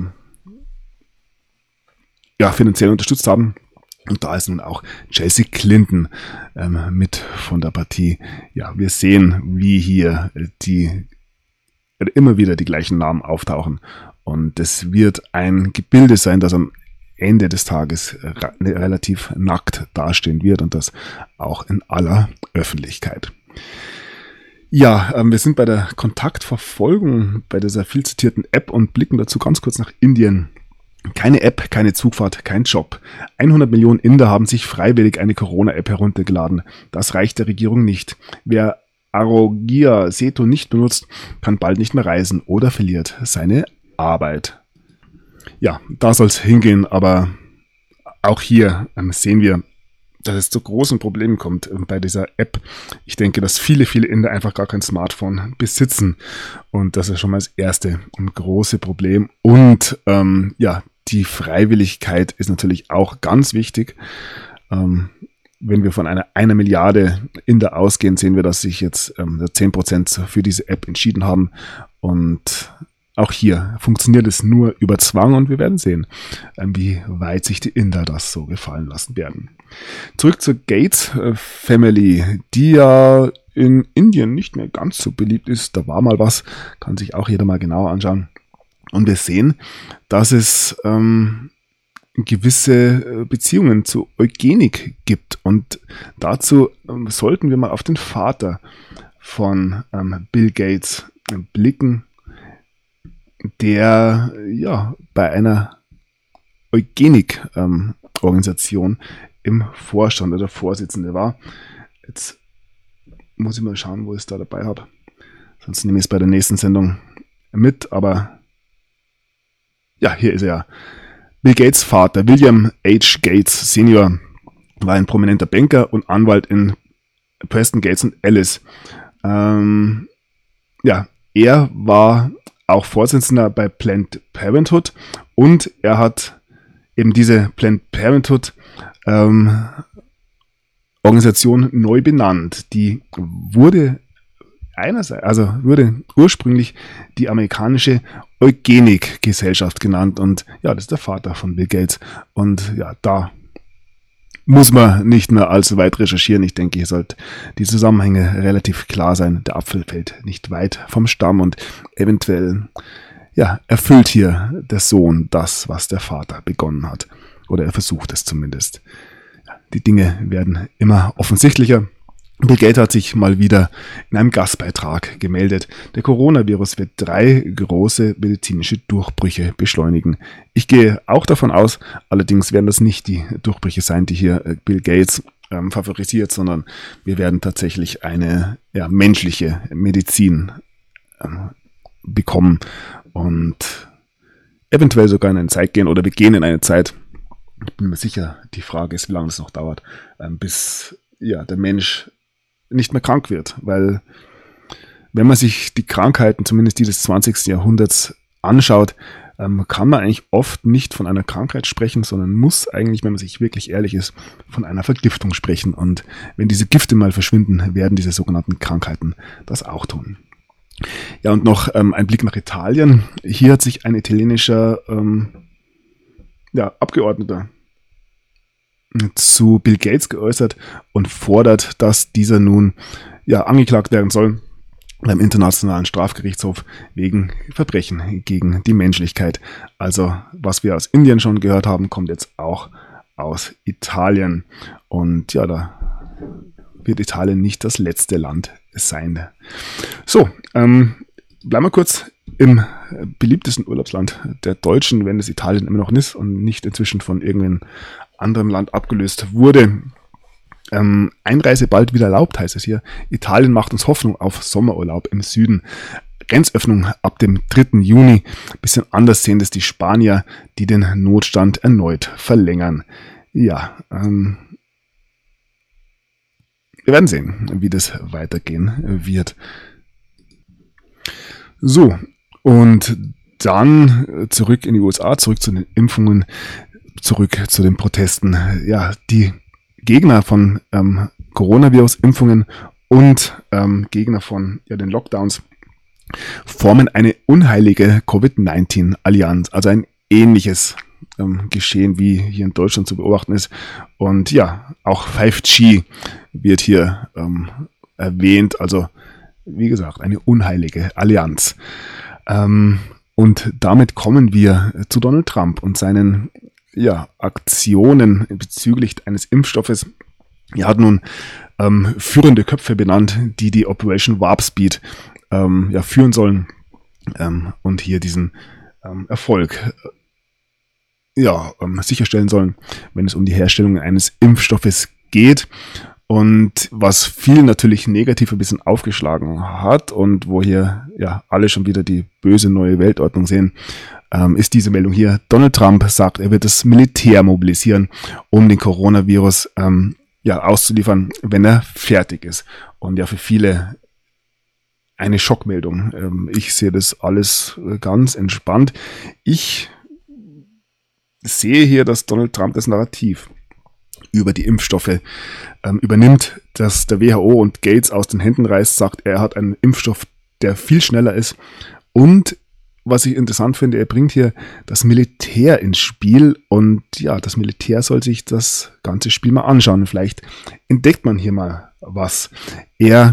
finanziell unterstützt haben. Und da ist nun auch Chelsea Clinton mit von der Partie. Ja, wir sehen, wie hier immer wieder die gleichen Namen auftauchen. Und es wird ein Gebilde sein, das am Ende des Tages relativ nackt dastehen wird und das auch in aller Öffentlichkeit. Ja, wir sind bei der Kontaktverfolgung, bei dieser viel zitierten App und blicken dazu ganz kurz nach Indien. Keine App, keine Zugfahrt, kein Job. 100 Millionen Inder haben sich freiwillig eine Corona-App heruntergeladen. Das reicht der Regierung nicht. Wer Arogya Setu nicht benutzt, kann bald nicht mehr reisen oder verliert seine Arbeit. Ja, da soll es hingehen, aber auch hier sehen wir, dass es zu großen Problemen kommt bei dieser App. Ich denke, dass viele Inder einfach gar kein Smartphone besitzen und das ist schon mal das erste und große Problem. Und die Freiwilligkeit ist natürlich auch ganz wichtig. Wenn wir von einer Milliarde Inder ausgehen, sehen wir, dass sich jetzt 10% für diese App entschieden haben und auch hier funktioniert es nur über Zwang und wir werden sehen, wie weit sich die Inder das so gefallen lassen werden. Zurück zur Gates Family, die ja in Indien nicht mehr ganz so beliebt ist. Da war mal was, kann sich auch jeder mal genauer anschauen. Und wir sehen, dass es gewisse Beziehungen zu Eugenik gibt. Und dazu sollten wir mal auf den Vater von Bill Gates blicken, der bei einer Eugenik-Organisation im Vorstand oder Vorsitzende war. Jetzt muss ich mal schauen, wo ich es da dabei habe. Sonst nehme ich es bei der nächsten Sendung mit, aber ja, hier ist er. Bill Gates Vater, William H. Gates Senior, war ein prominenter Banker und Anwalt in Preston, Gates und Ellis. Er war auch Vorsitzender bei Planned Parenthood und er hat eben diese Planned Parenthood Organisation neu benannt. Die wurde ursprünglich die amerikanische Eugenik-Gesellschaft genannt und ja, das ist der Vater von Bill Gates und ja, da muss man nicht mehr allzu weit recherchieren. Ich denke, hier sollte die Zusammenhänge relativ klar sein. Der Apfel fällt nicht weit vom Stamm und eventuell erfüllt hier der Sohn das, was der Vater begonnen hat. Oder er versucht es zumindest. Die Dinge werden immer offensichtlicher. Bill Gates hat sich mal wieder in einem Gastbeitrag gemeldet. Der Coronavirus wird 3 große medizinische Durchbrüche beschleunigen. Ich gehe auch davon aus, allerdings werden das nicht die Durchbrüche sein, die hier Bill Gates favorisiert, sondern wir werden tatsächlich eine menschliche Medizin bekommen und eventuell sogar in eine Zeit gehen oder wir gehen in eine Zeit. Ich bin mir sicher, die Frage ist, wie lange es noch dauert, bis der Mensch nicht mehr krank wird, weil wenn man sich die Krankheiten, zumindest die des 20. Jahrhunderts anschaut, kann man eigentlich oft nicht von einer Krankheit sprechen, sondern muss eigentlich, wenn man sich wirklich ehrlich ist, von einer Vergiftung sprechen. Und wenn diese Gifte mal verschwinden, werden diese sogenannten Krankheiten das auch tun. Ja, und noch ein Blick nach Italien. Hier hat sich ein italienischer Abgeordneter zu Bill Gates geäußert und fordert, dass dieser nun angeklagt werden soll beim Internationalen Strafgerichtshof wegen Verbrechen gegen die Menschlichkeit. Also was wir aus Indien schon gehört haben, kommt jetzt auch aus Italien. Und ja, da wird Italien nicht das letzte Land sein. So, bleiben wir kurz im beliebtesten Urlaubsland der Deutschen, wenn es Italien immer noch ist und nicht inzwischen von irgendeinem anderen Land abgelöst wurde. Einreise bald wieder erlaubt, heißt es hier. Italien macht uns Hoffnung auf Sommerurlaub im Süden. Grenzöffnung ab dem 3. Juni. Bisschen anders sehen das die Spanier, die den Notstand erneut verlängern. Ja, wir werden sehen, wie das weitergehen wird. So, und dann zurück in die USA, zurück zu den Impfungen, zurück zu den Protesten. Ja, die Gegner von Coronavirus-Impfungen und Gegner von den Lockdowns formen eine unheilige Covid-19-Allianz, also ein ähnliches Geschehen wie hier in Deutschland zu beobachten ist. Und ja, auch 5G wird hier erwähnt, also wie gesagt, eine unheilige Allianz. Und damit kommen wir zu Donald Trump und seinen Aktionen bezüglich eines Impfstoffes. Er hat nun führende Köpfe benannt, die die Operation Warp Speed führen sollen und hier diesen Erfolg sicherstellen sollen, wenn es um die Herstellung eines Impfstoffes geht. Und was viel natürlich negativ ein bisschen aufgeschlagen hat und wo hier alle schon wieder die böse neue Weltordnung sehen, ist diese Meldung hier. Donald Trump sagt, er wird das Militär mobilisieren, um den Coronavirus auszuliefern, wenn er fertig ist. Und ja, für viele eine Schockmeldung. Ich sehe das alles ganz entspannt. Ich sehe hier, dass Donald Trump das Narrativ über die Impfstoffe übernimmt, dass der WHO und Gates aus den Händen reißt, sagt, er hat einen Impfstoff, der viel schneller ist. Und was ich interessant finde, er bringt hier das Militär ins Spiel und ja, das Militär soll sich das ganze Spiel mal anschauen. Vielleicht entdeckt man hier mal was. Er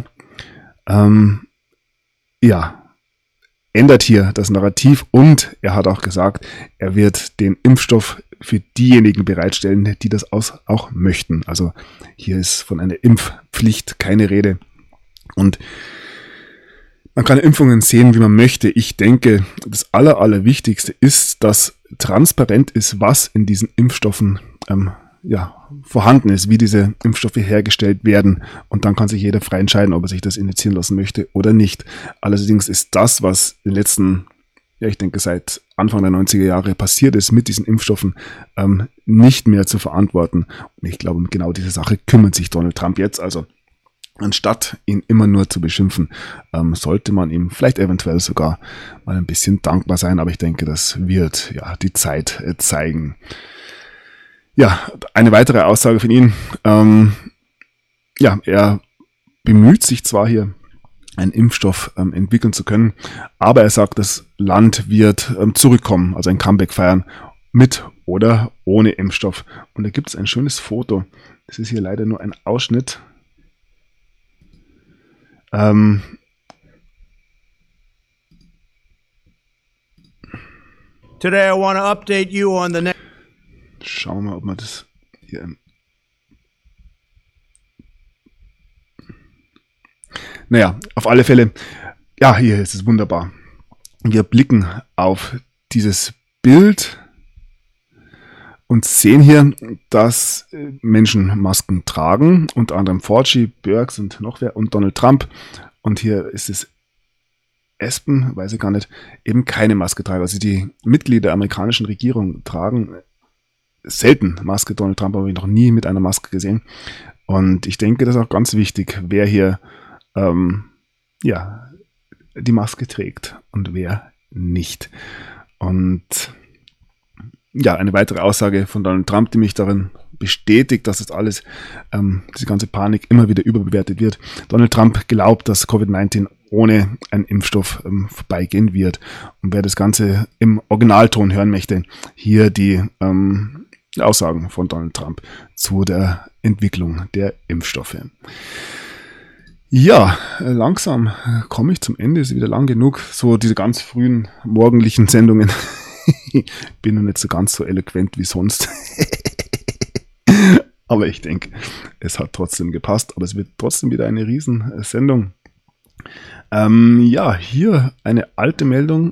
ändert hier das Narrativ und er hat auch gesagt, er wird den Impfstoff für diejenigen bereitstellen, die das auch möchten. Also hier ist von einer Impfpflicht keine Rede. Und man kann Impfungen sehen, wie man möchte. Ich denke, das Allerwichtigste ist, dass transparent ist, was in diesen Impfstoffen vorhanden ist, wie diese Impfstoffe hergestellt werden. Und dann kann sich jeder frei entscheiden, ob er sich das injizieren lassen möchte oder nicht. Allerdings ist das, was in den letzten, ich denke seit Anfang der 90er Jahre passiert ist mit diesen Impfstoffen, nicht mehr zu verantworten. Und ich glaube, um genau diese Sache kümmert sich Donald Trump jetzt. Also anstatt ihn immer nur zu beschimpfen, sollte man ihm vielleicht eventuell sogar mal ein bisschen dankbar sein. Aber ich denke, das wird die Zeit zeigen. Ja, eine weitere Aussage von ihm. Er bemüht sich zwar hier, einen Impfstoff entwickeln zu können, aber er sagt, das Land wird zurückkommen, also ein Comeback feiern, mit oder ohne Impfstoff. Und da gibt es ein schönes Foto. Das ist hier leider nur ein Ausschnitt. Today I want to update you on the next. Schauen wir mal, ob man das hier. Naja, auf alle Fälle. Ja, hier ist es wunderbar. Wir blicken auf dieses Bild und sehen hier, dass Menschen Masken tragen, unter anderem Fauci, Birx und noch wer und Donald Trump. Und hier ist es Espen, weiß ich gar nicht, eben keine Maske tragen. Also die Mitglieder der amerikanischen Regierung tragen selten Maske. Donald Trump habe ich noch nie mit einer Maske gesehen. Und ich denke, das ist auch ganz wichtig, wer hier die Maske trägt und wer nicht. Und ja, eine weitere Aussage von Donald Trump, die mich darin bestätigt, dass das alles, diese ganze Panik immer wieder überbewertet wird. Donald Trump glaubt, dass Covid-19 ohne einen Impfstoff vorbeigehen wird. Und wer das Ganze im Originalton hören möchte, hier die Aussagen von Donald Trump zu der Entwicklung der Impfstoffe. Ja, langsam komme ich zum Ende, ist wieder lang genug. So diese ganz frühen morgendlichen Sendungen. Bin noch nicht so ganz so eloquent wie sonst. Aber ich denke, es hat trotzdem gepasst. Aber es wird trotzdem wieder eine Riesensendung. Ja, hier eine alte Meldung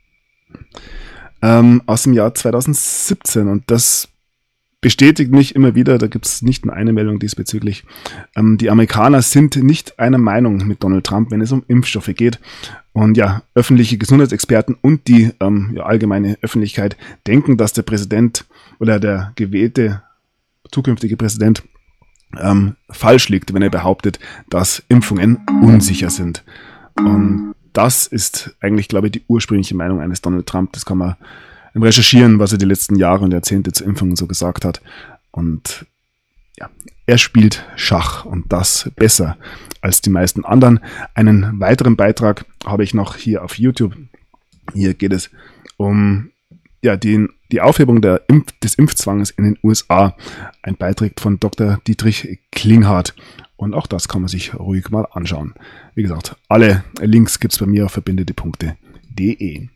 aus dem Jahr 2017. Und das bestätigt mich immer wieder, da gibt es nicht nur eine Meldung diesbezüglich. Die Amerikaner sind nicht einer Meinung mit Donald Trump, wenn es um Impfstoffe geht. Und ja, öffentliche Gesundheitsexperten und die allgemeine Öffentlichkeit denken, dass der Präsident oder der gewählte zukünftige Präsident falsch liegt, wenn er behauptet, dass Impfungen unsicher sind. Und das ist eigentlich, glaube ich, die ursprüngliche Meinung eines Donald Trump. Das kann man recherchieren, was er die letzten Jahre und Jahrzehnte zu Impfungen so gesagt hat. Und ja, er spielt Schach und das besser als die meisten anderen. Einen weiteren Beitrag habe ich noch hier auf YouTube. Hier geht es um die Aufhebung des Impfzwangs in den USA. Ein Beitrag von Dr. Dietrich Klinghardt. Und auch das kann man sich ruhig mal anschauen. Wie gesagt, alle Links gibt es bei mir auf verbindedepunkte.de.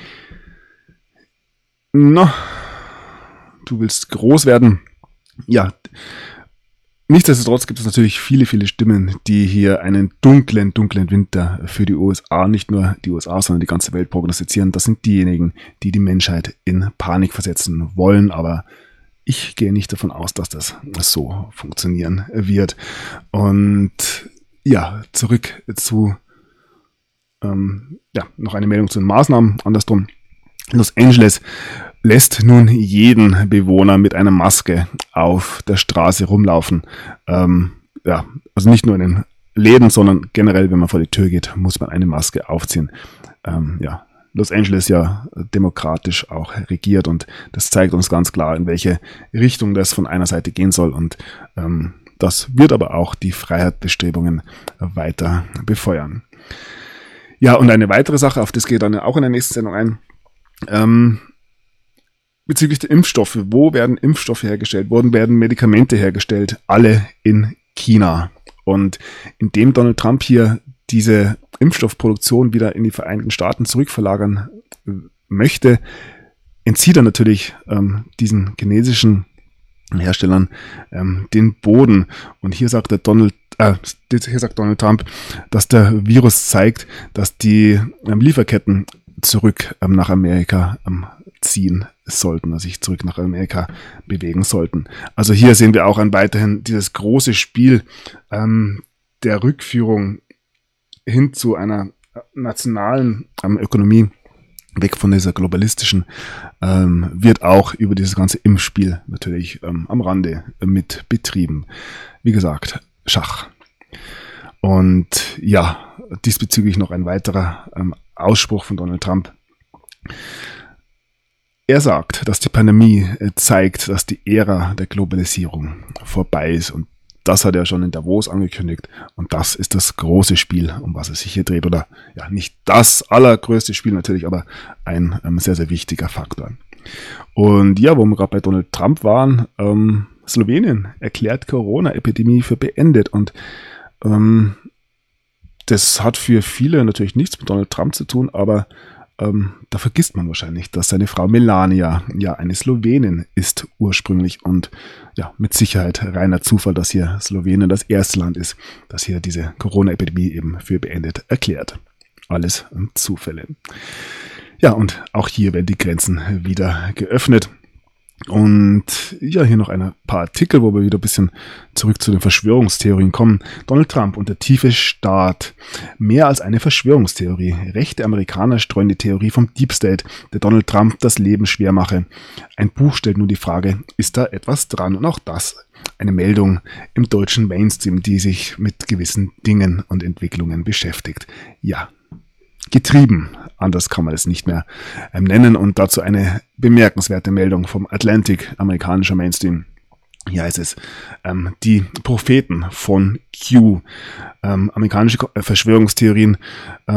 Na, du willst groß werden. Ja, nichtsdestotrotz gibt es natürlich viele, viele Stimmen, die hier einen dunklen Winter für die USA, nicht nur die USA, sondern die ganze Welt prognostizieren. Das sind diejenigen, die die Menschheit in Panik versetzen wollen, aber ich gehe nicht davon aus, dass das so funktionieren wird. Und ja, zurück zu noch eine Meldung zu den Maßnahmen. Andersrum, Los Angeles lässt nun jeden Bewohner mit einer Maske auf der Straße rumlaufen. Also nicht nur in den Läden, sondern generell, wenn man vor die Tür geht, muss man eine Maske aufziehen. Los Angeles ja demokratisch auch regiert und das zeigt uns ganz klar, in welche Richtung das von einer Seite gehen soll und das wird aber auch die Freiheitsbestrebungen weiter befeuern. Ja, und eine weitere Sache, auf das geht dann auch in der nächsten Sendung ein, bezüglich der Impfstoffe. Wo werden Impfstoffe hergestellt? Wo werden Medikamente hergestellt? Alle in China. Und indem Donald Trump hier diese Impfstoffproduktion wieder in die Vereinigten Staaten zurückverlagern möchte, entzieht er natürlich diesen chinesischen Herstellern den Boden. Und hier sagt Donald Trump, dass der Virus zeigt, dass die Lieferketten zurück nach Amerika ziehen sollten, also sich zurück nach Amerika bewegen sollten. Also hier sehen wir auch weiterhin dieses große Spiel der Rückführung hin zu einer nationalen Ökonomie, weg von dieser globalistischen, wird auch über dieses ganze Impfspiel natürlich am Rande mit betrieben. Wie gesagt, Schach. Und ja, diesbezüglich noch ein weiterer Ausspruch von Donald Trump. Er sagt, dass die Pandemie zeigt, dass die Ära der Globalisierung vorbei ist. Und das hat er schon in Davos angekündigt. Und das ist das große Spiel, um was es sich hier dreht. Oder ja, nicht das allergrößte Spiel natürlich, aber ein sehr, sehr wichtiger Faktor. Und ja, wo wir gerade bei Donald Trump waren, Slowenien erklärt Corona-Epidemie für beendet. Und das hat für viele natürlich nichts mit Donald Trump zu tun, aber da vergisst man wahrscheinlich, dass seine Frau Melania ja eine Slowenin ist ursprünglich und ja, mit Sicherheit reiner Zufall, dass hier Slowenien das erste Land ist, das hier diese Corona-Epidemie eben für beendet erklärt. Alles Zufälle. Ja, und auch hier werden die Grenzen wieder geöffnet. Und ja, hier noch ein paar Artikel, wo wir wieder ein bisschen zurück zu den Verschwörungstheorien kommen. Donald Trump und der tiefe Staat. Mehr als eine Verschwörungstheorie. Rechte Amerikaner streuen die Theorie vom Deep State, der Donald Trump das Leben schwer mache. Ein Buch stellt nun die Frage, ist da etwas dran? Und auch das eine Meldung im deutschen Mainstream, die sich mit gewissen Dingen und Entwicklungen beschäftigt. Ja, getrieben. Anders kann man es nicht mehr nennen. Und dazu eine bemerkenswerte Meldung vom Atlantic, amerikanischer Mainstream. Hier heißt es, die Propheten von Q, amerikanische Verschwörungstheorien,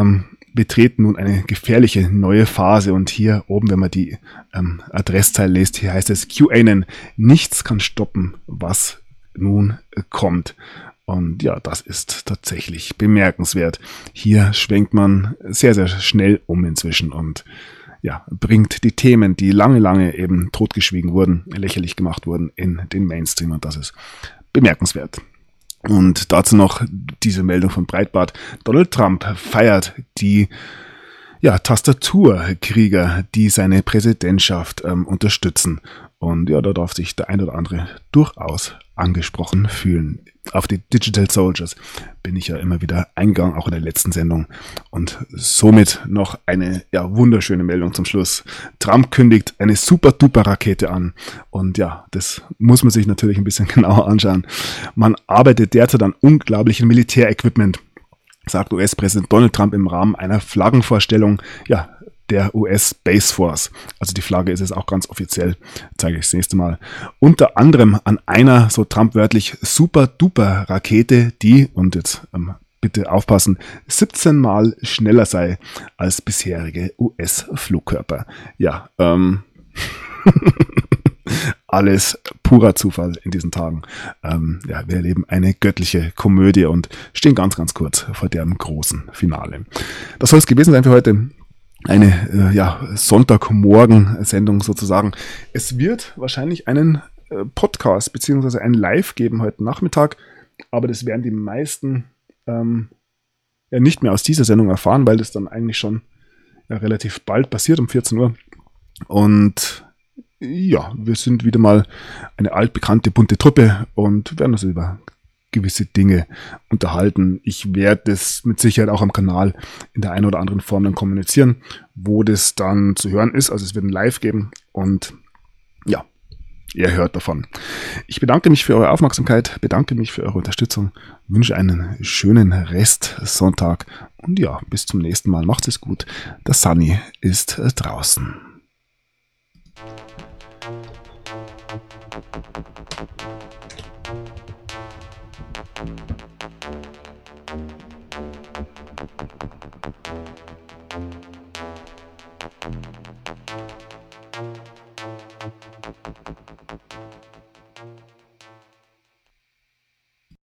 betreten nun eine gefährliche neue Phase. Und hier oben, wenn man die Adresszeile liest, hier heißt es QAnon, nichts kann stoppen, was nun kommt. Und ja, das ist tatsächlich bemerkenswert. Hier schwenkt man sehr, sehr schnell um inzwischen und ja, bringt die Themen, die lange eben totgeschwiegen wurden, lächerlich gemacht wurden, in den Mainstream. Und das ist bemerkenswert. Und dazu noch diese Meldung von Breitbart. Donald Trump feiert die Tastaturkrieger, die seine Präsidentschaft unterstützen. Und ja, da darf sich der ein oder andere durchaus angesprochen fühlen. Auf die Digital Soldiers bin ich ja immer wieder eingegangen, auch in der letzten Sendung. Und somit noch eine wunderschöne Meldung zum Schluss. Trump kündigt eine Super-Duper-Rakete an. Und ja, das muss man sich natürlich ein bisschen genauer anschauen. Man arbeitet derzeit an unglaublichem Militärequipment, sagt US-Präsident Donald Trump im Rahmen einer Flaggenvorstellung, der US Space Force. Also die Flagge ist es auch ganz offiziell, zeige ich das nächste Mal. Unter anderem an einer, so Trump wörtlich, Super-Duper-Rakete, die, und jetzt bitte aufpassen, 17 Mal schneller sei als bisherige US-Flugkörper. Ja, alles purer Zufall in diesen Tagen. Wir erleben eine göttliche Komödie und stehen ganz kurz vor deren großen Finale. Das soll es gewesen sein für heute. Eine Sonntagmorgen-Sendung sozusagen. Es wird wahrscheinlich einen Podcast bzw. ein Live geben heute Nachmittag, aber das werden die meisten nicht mehr aus dieser Sendung erfahren, weil das dann eigentlich schon relativ bald passiert, um 14 Uhr. Und ja, wir sind wieder mal eine altbekannte bunte Truppe und werden uns über gewisse Dinge unterhalten. Ich werde das mit Sicherheit auch am Kanal in der einen oder anderen Form dann kommunizieren, wo das dann zu hören ist. Also es wird ein Live geben und ja, ihr hört davon. Ich bedanke mich für eure Aufmerksamkeit, bedanke mich für eure Unterstützung, wünsche einen schönen Restsonntag und ja, bis zum nächsten Mal. Macht es gut. Der Sunny ist draußen.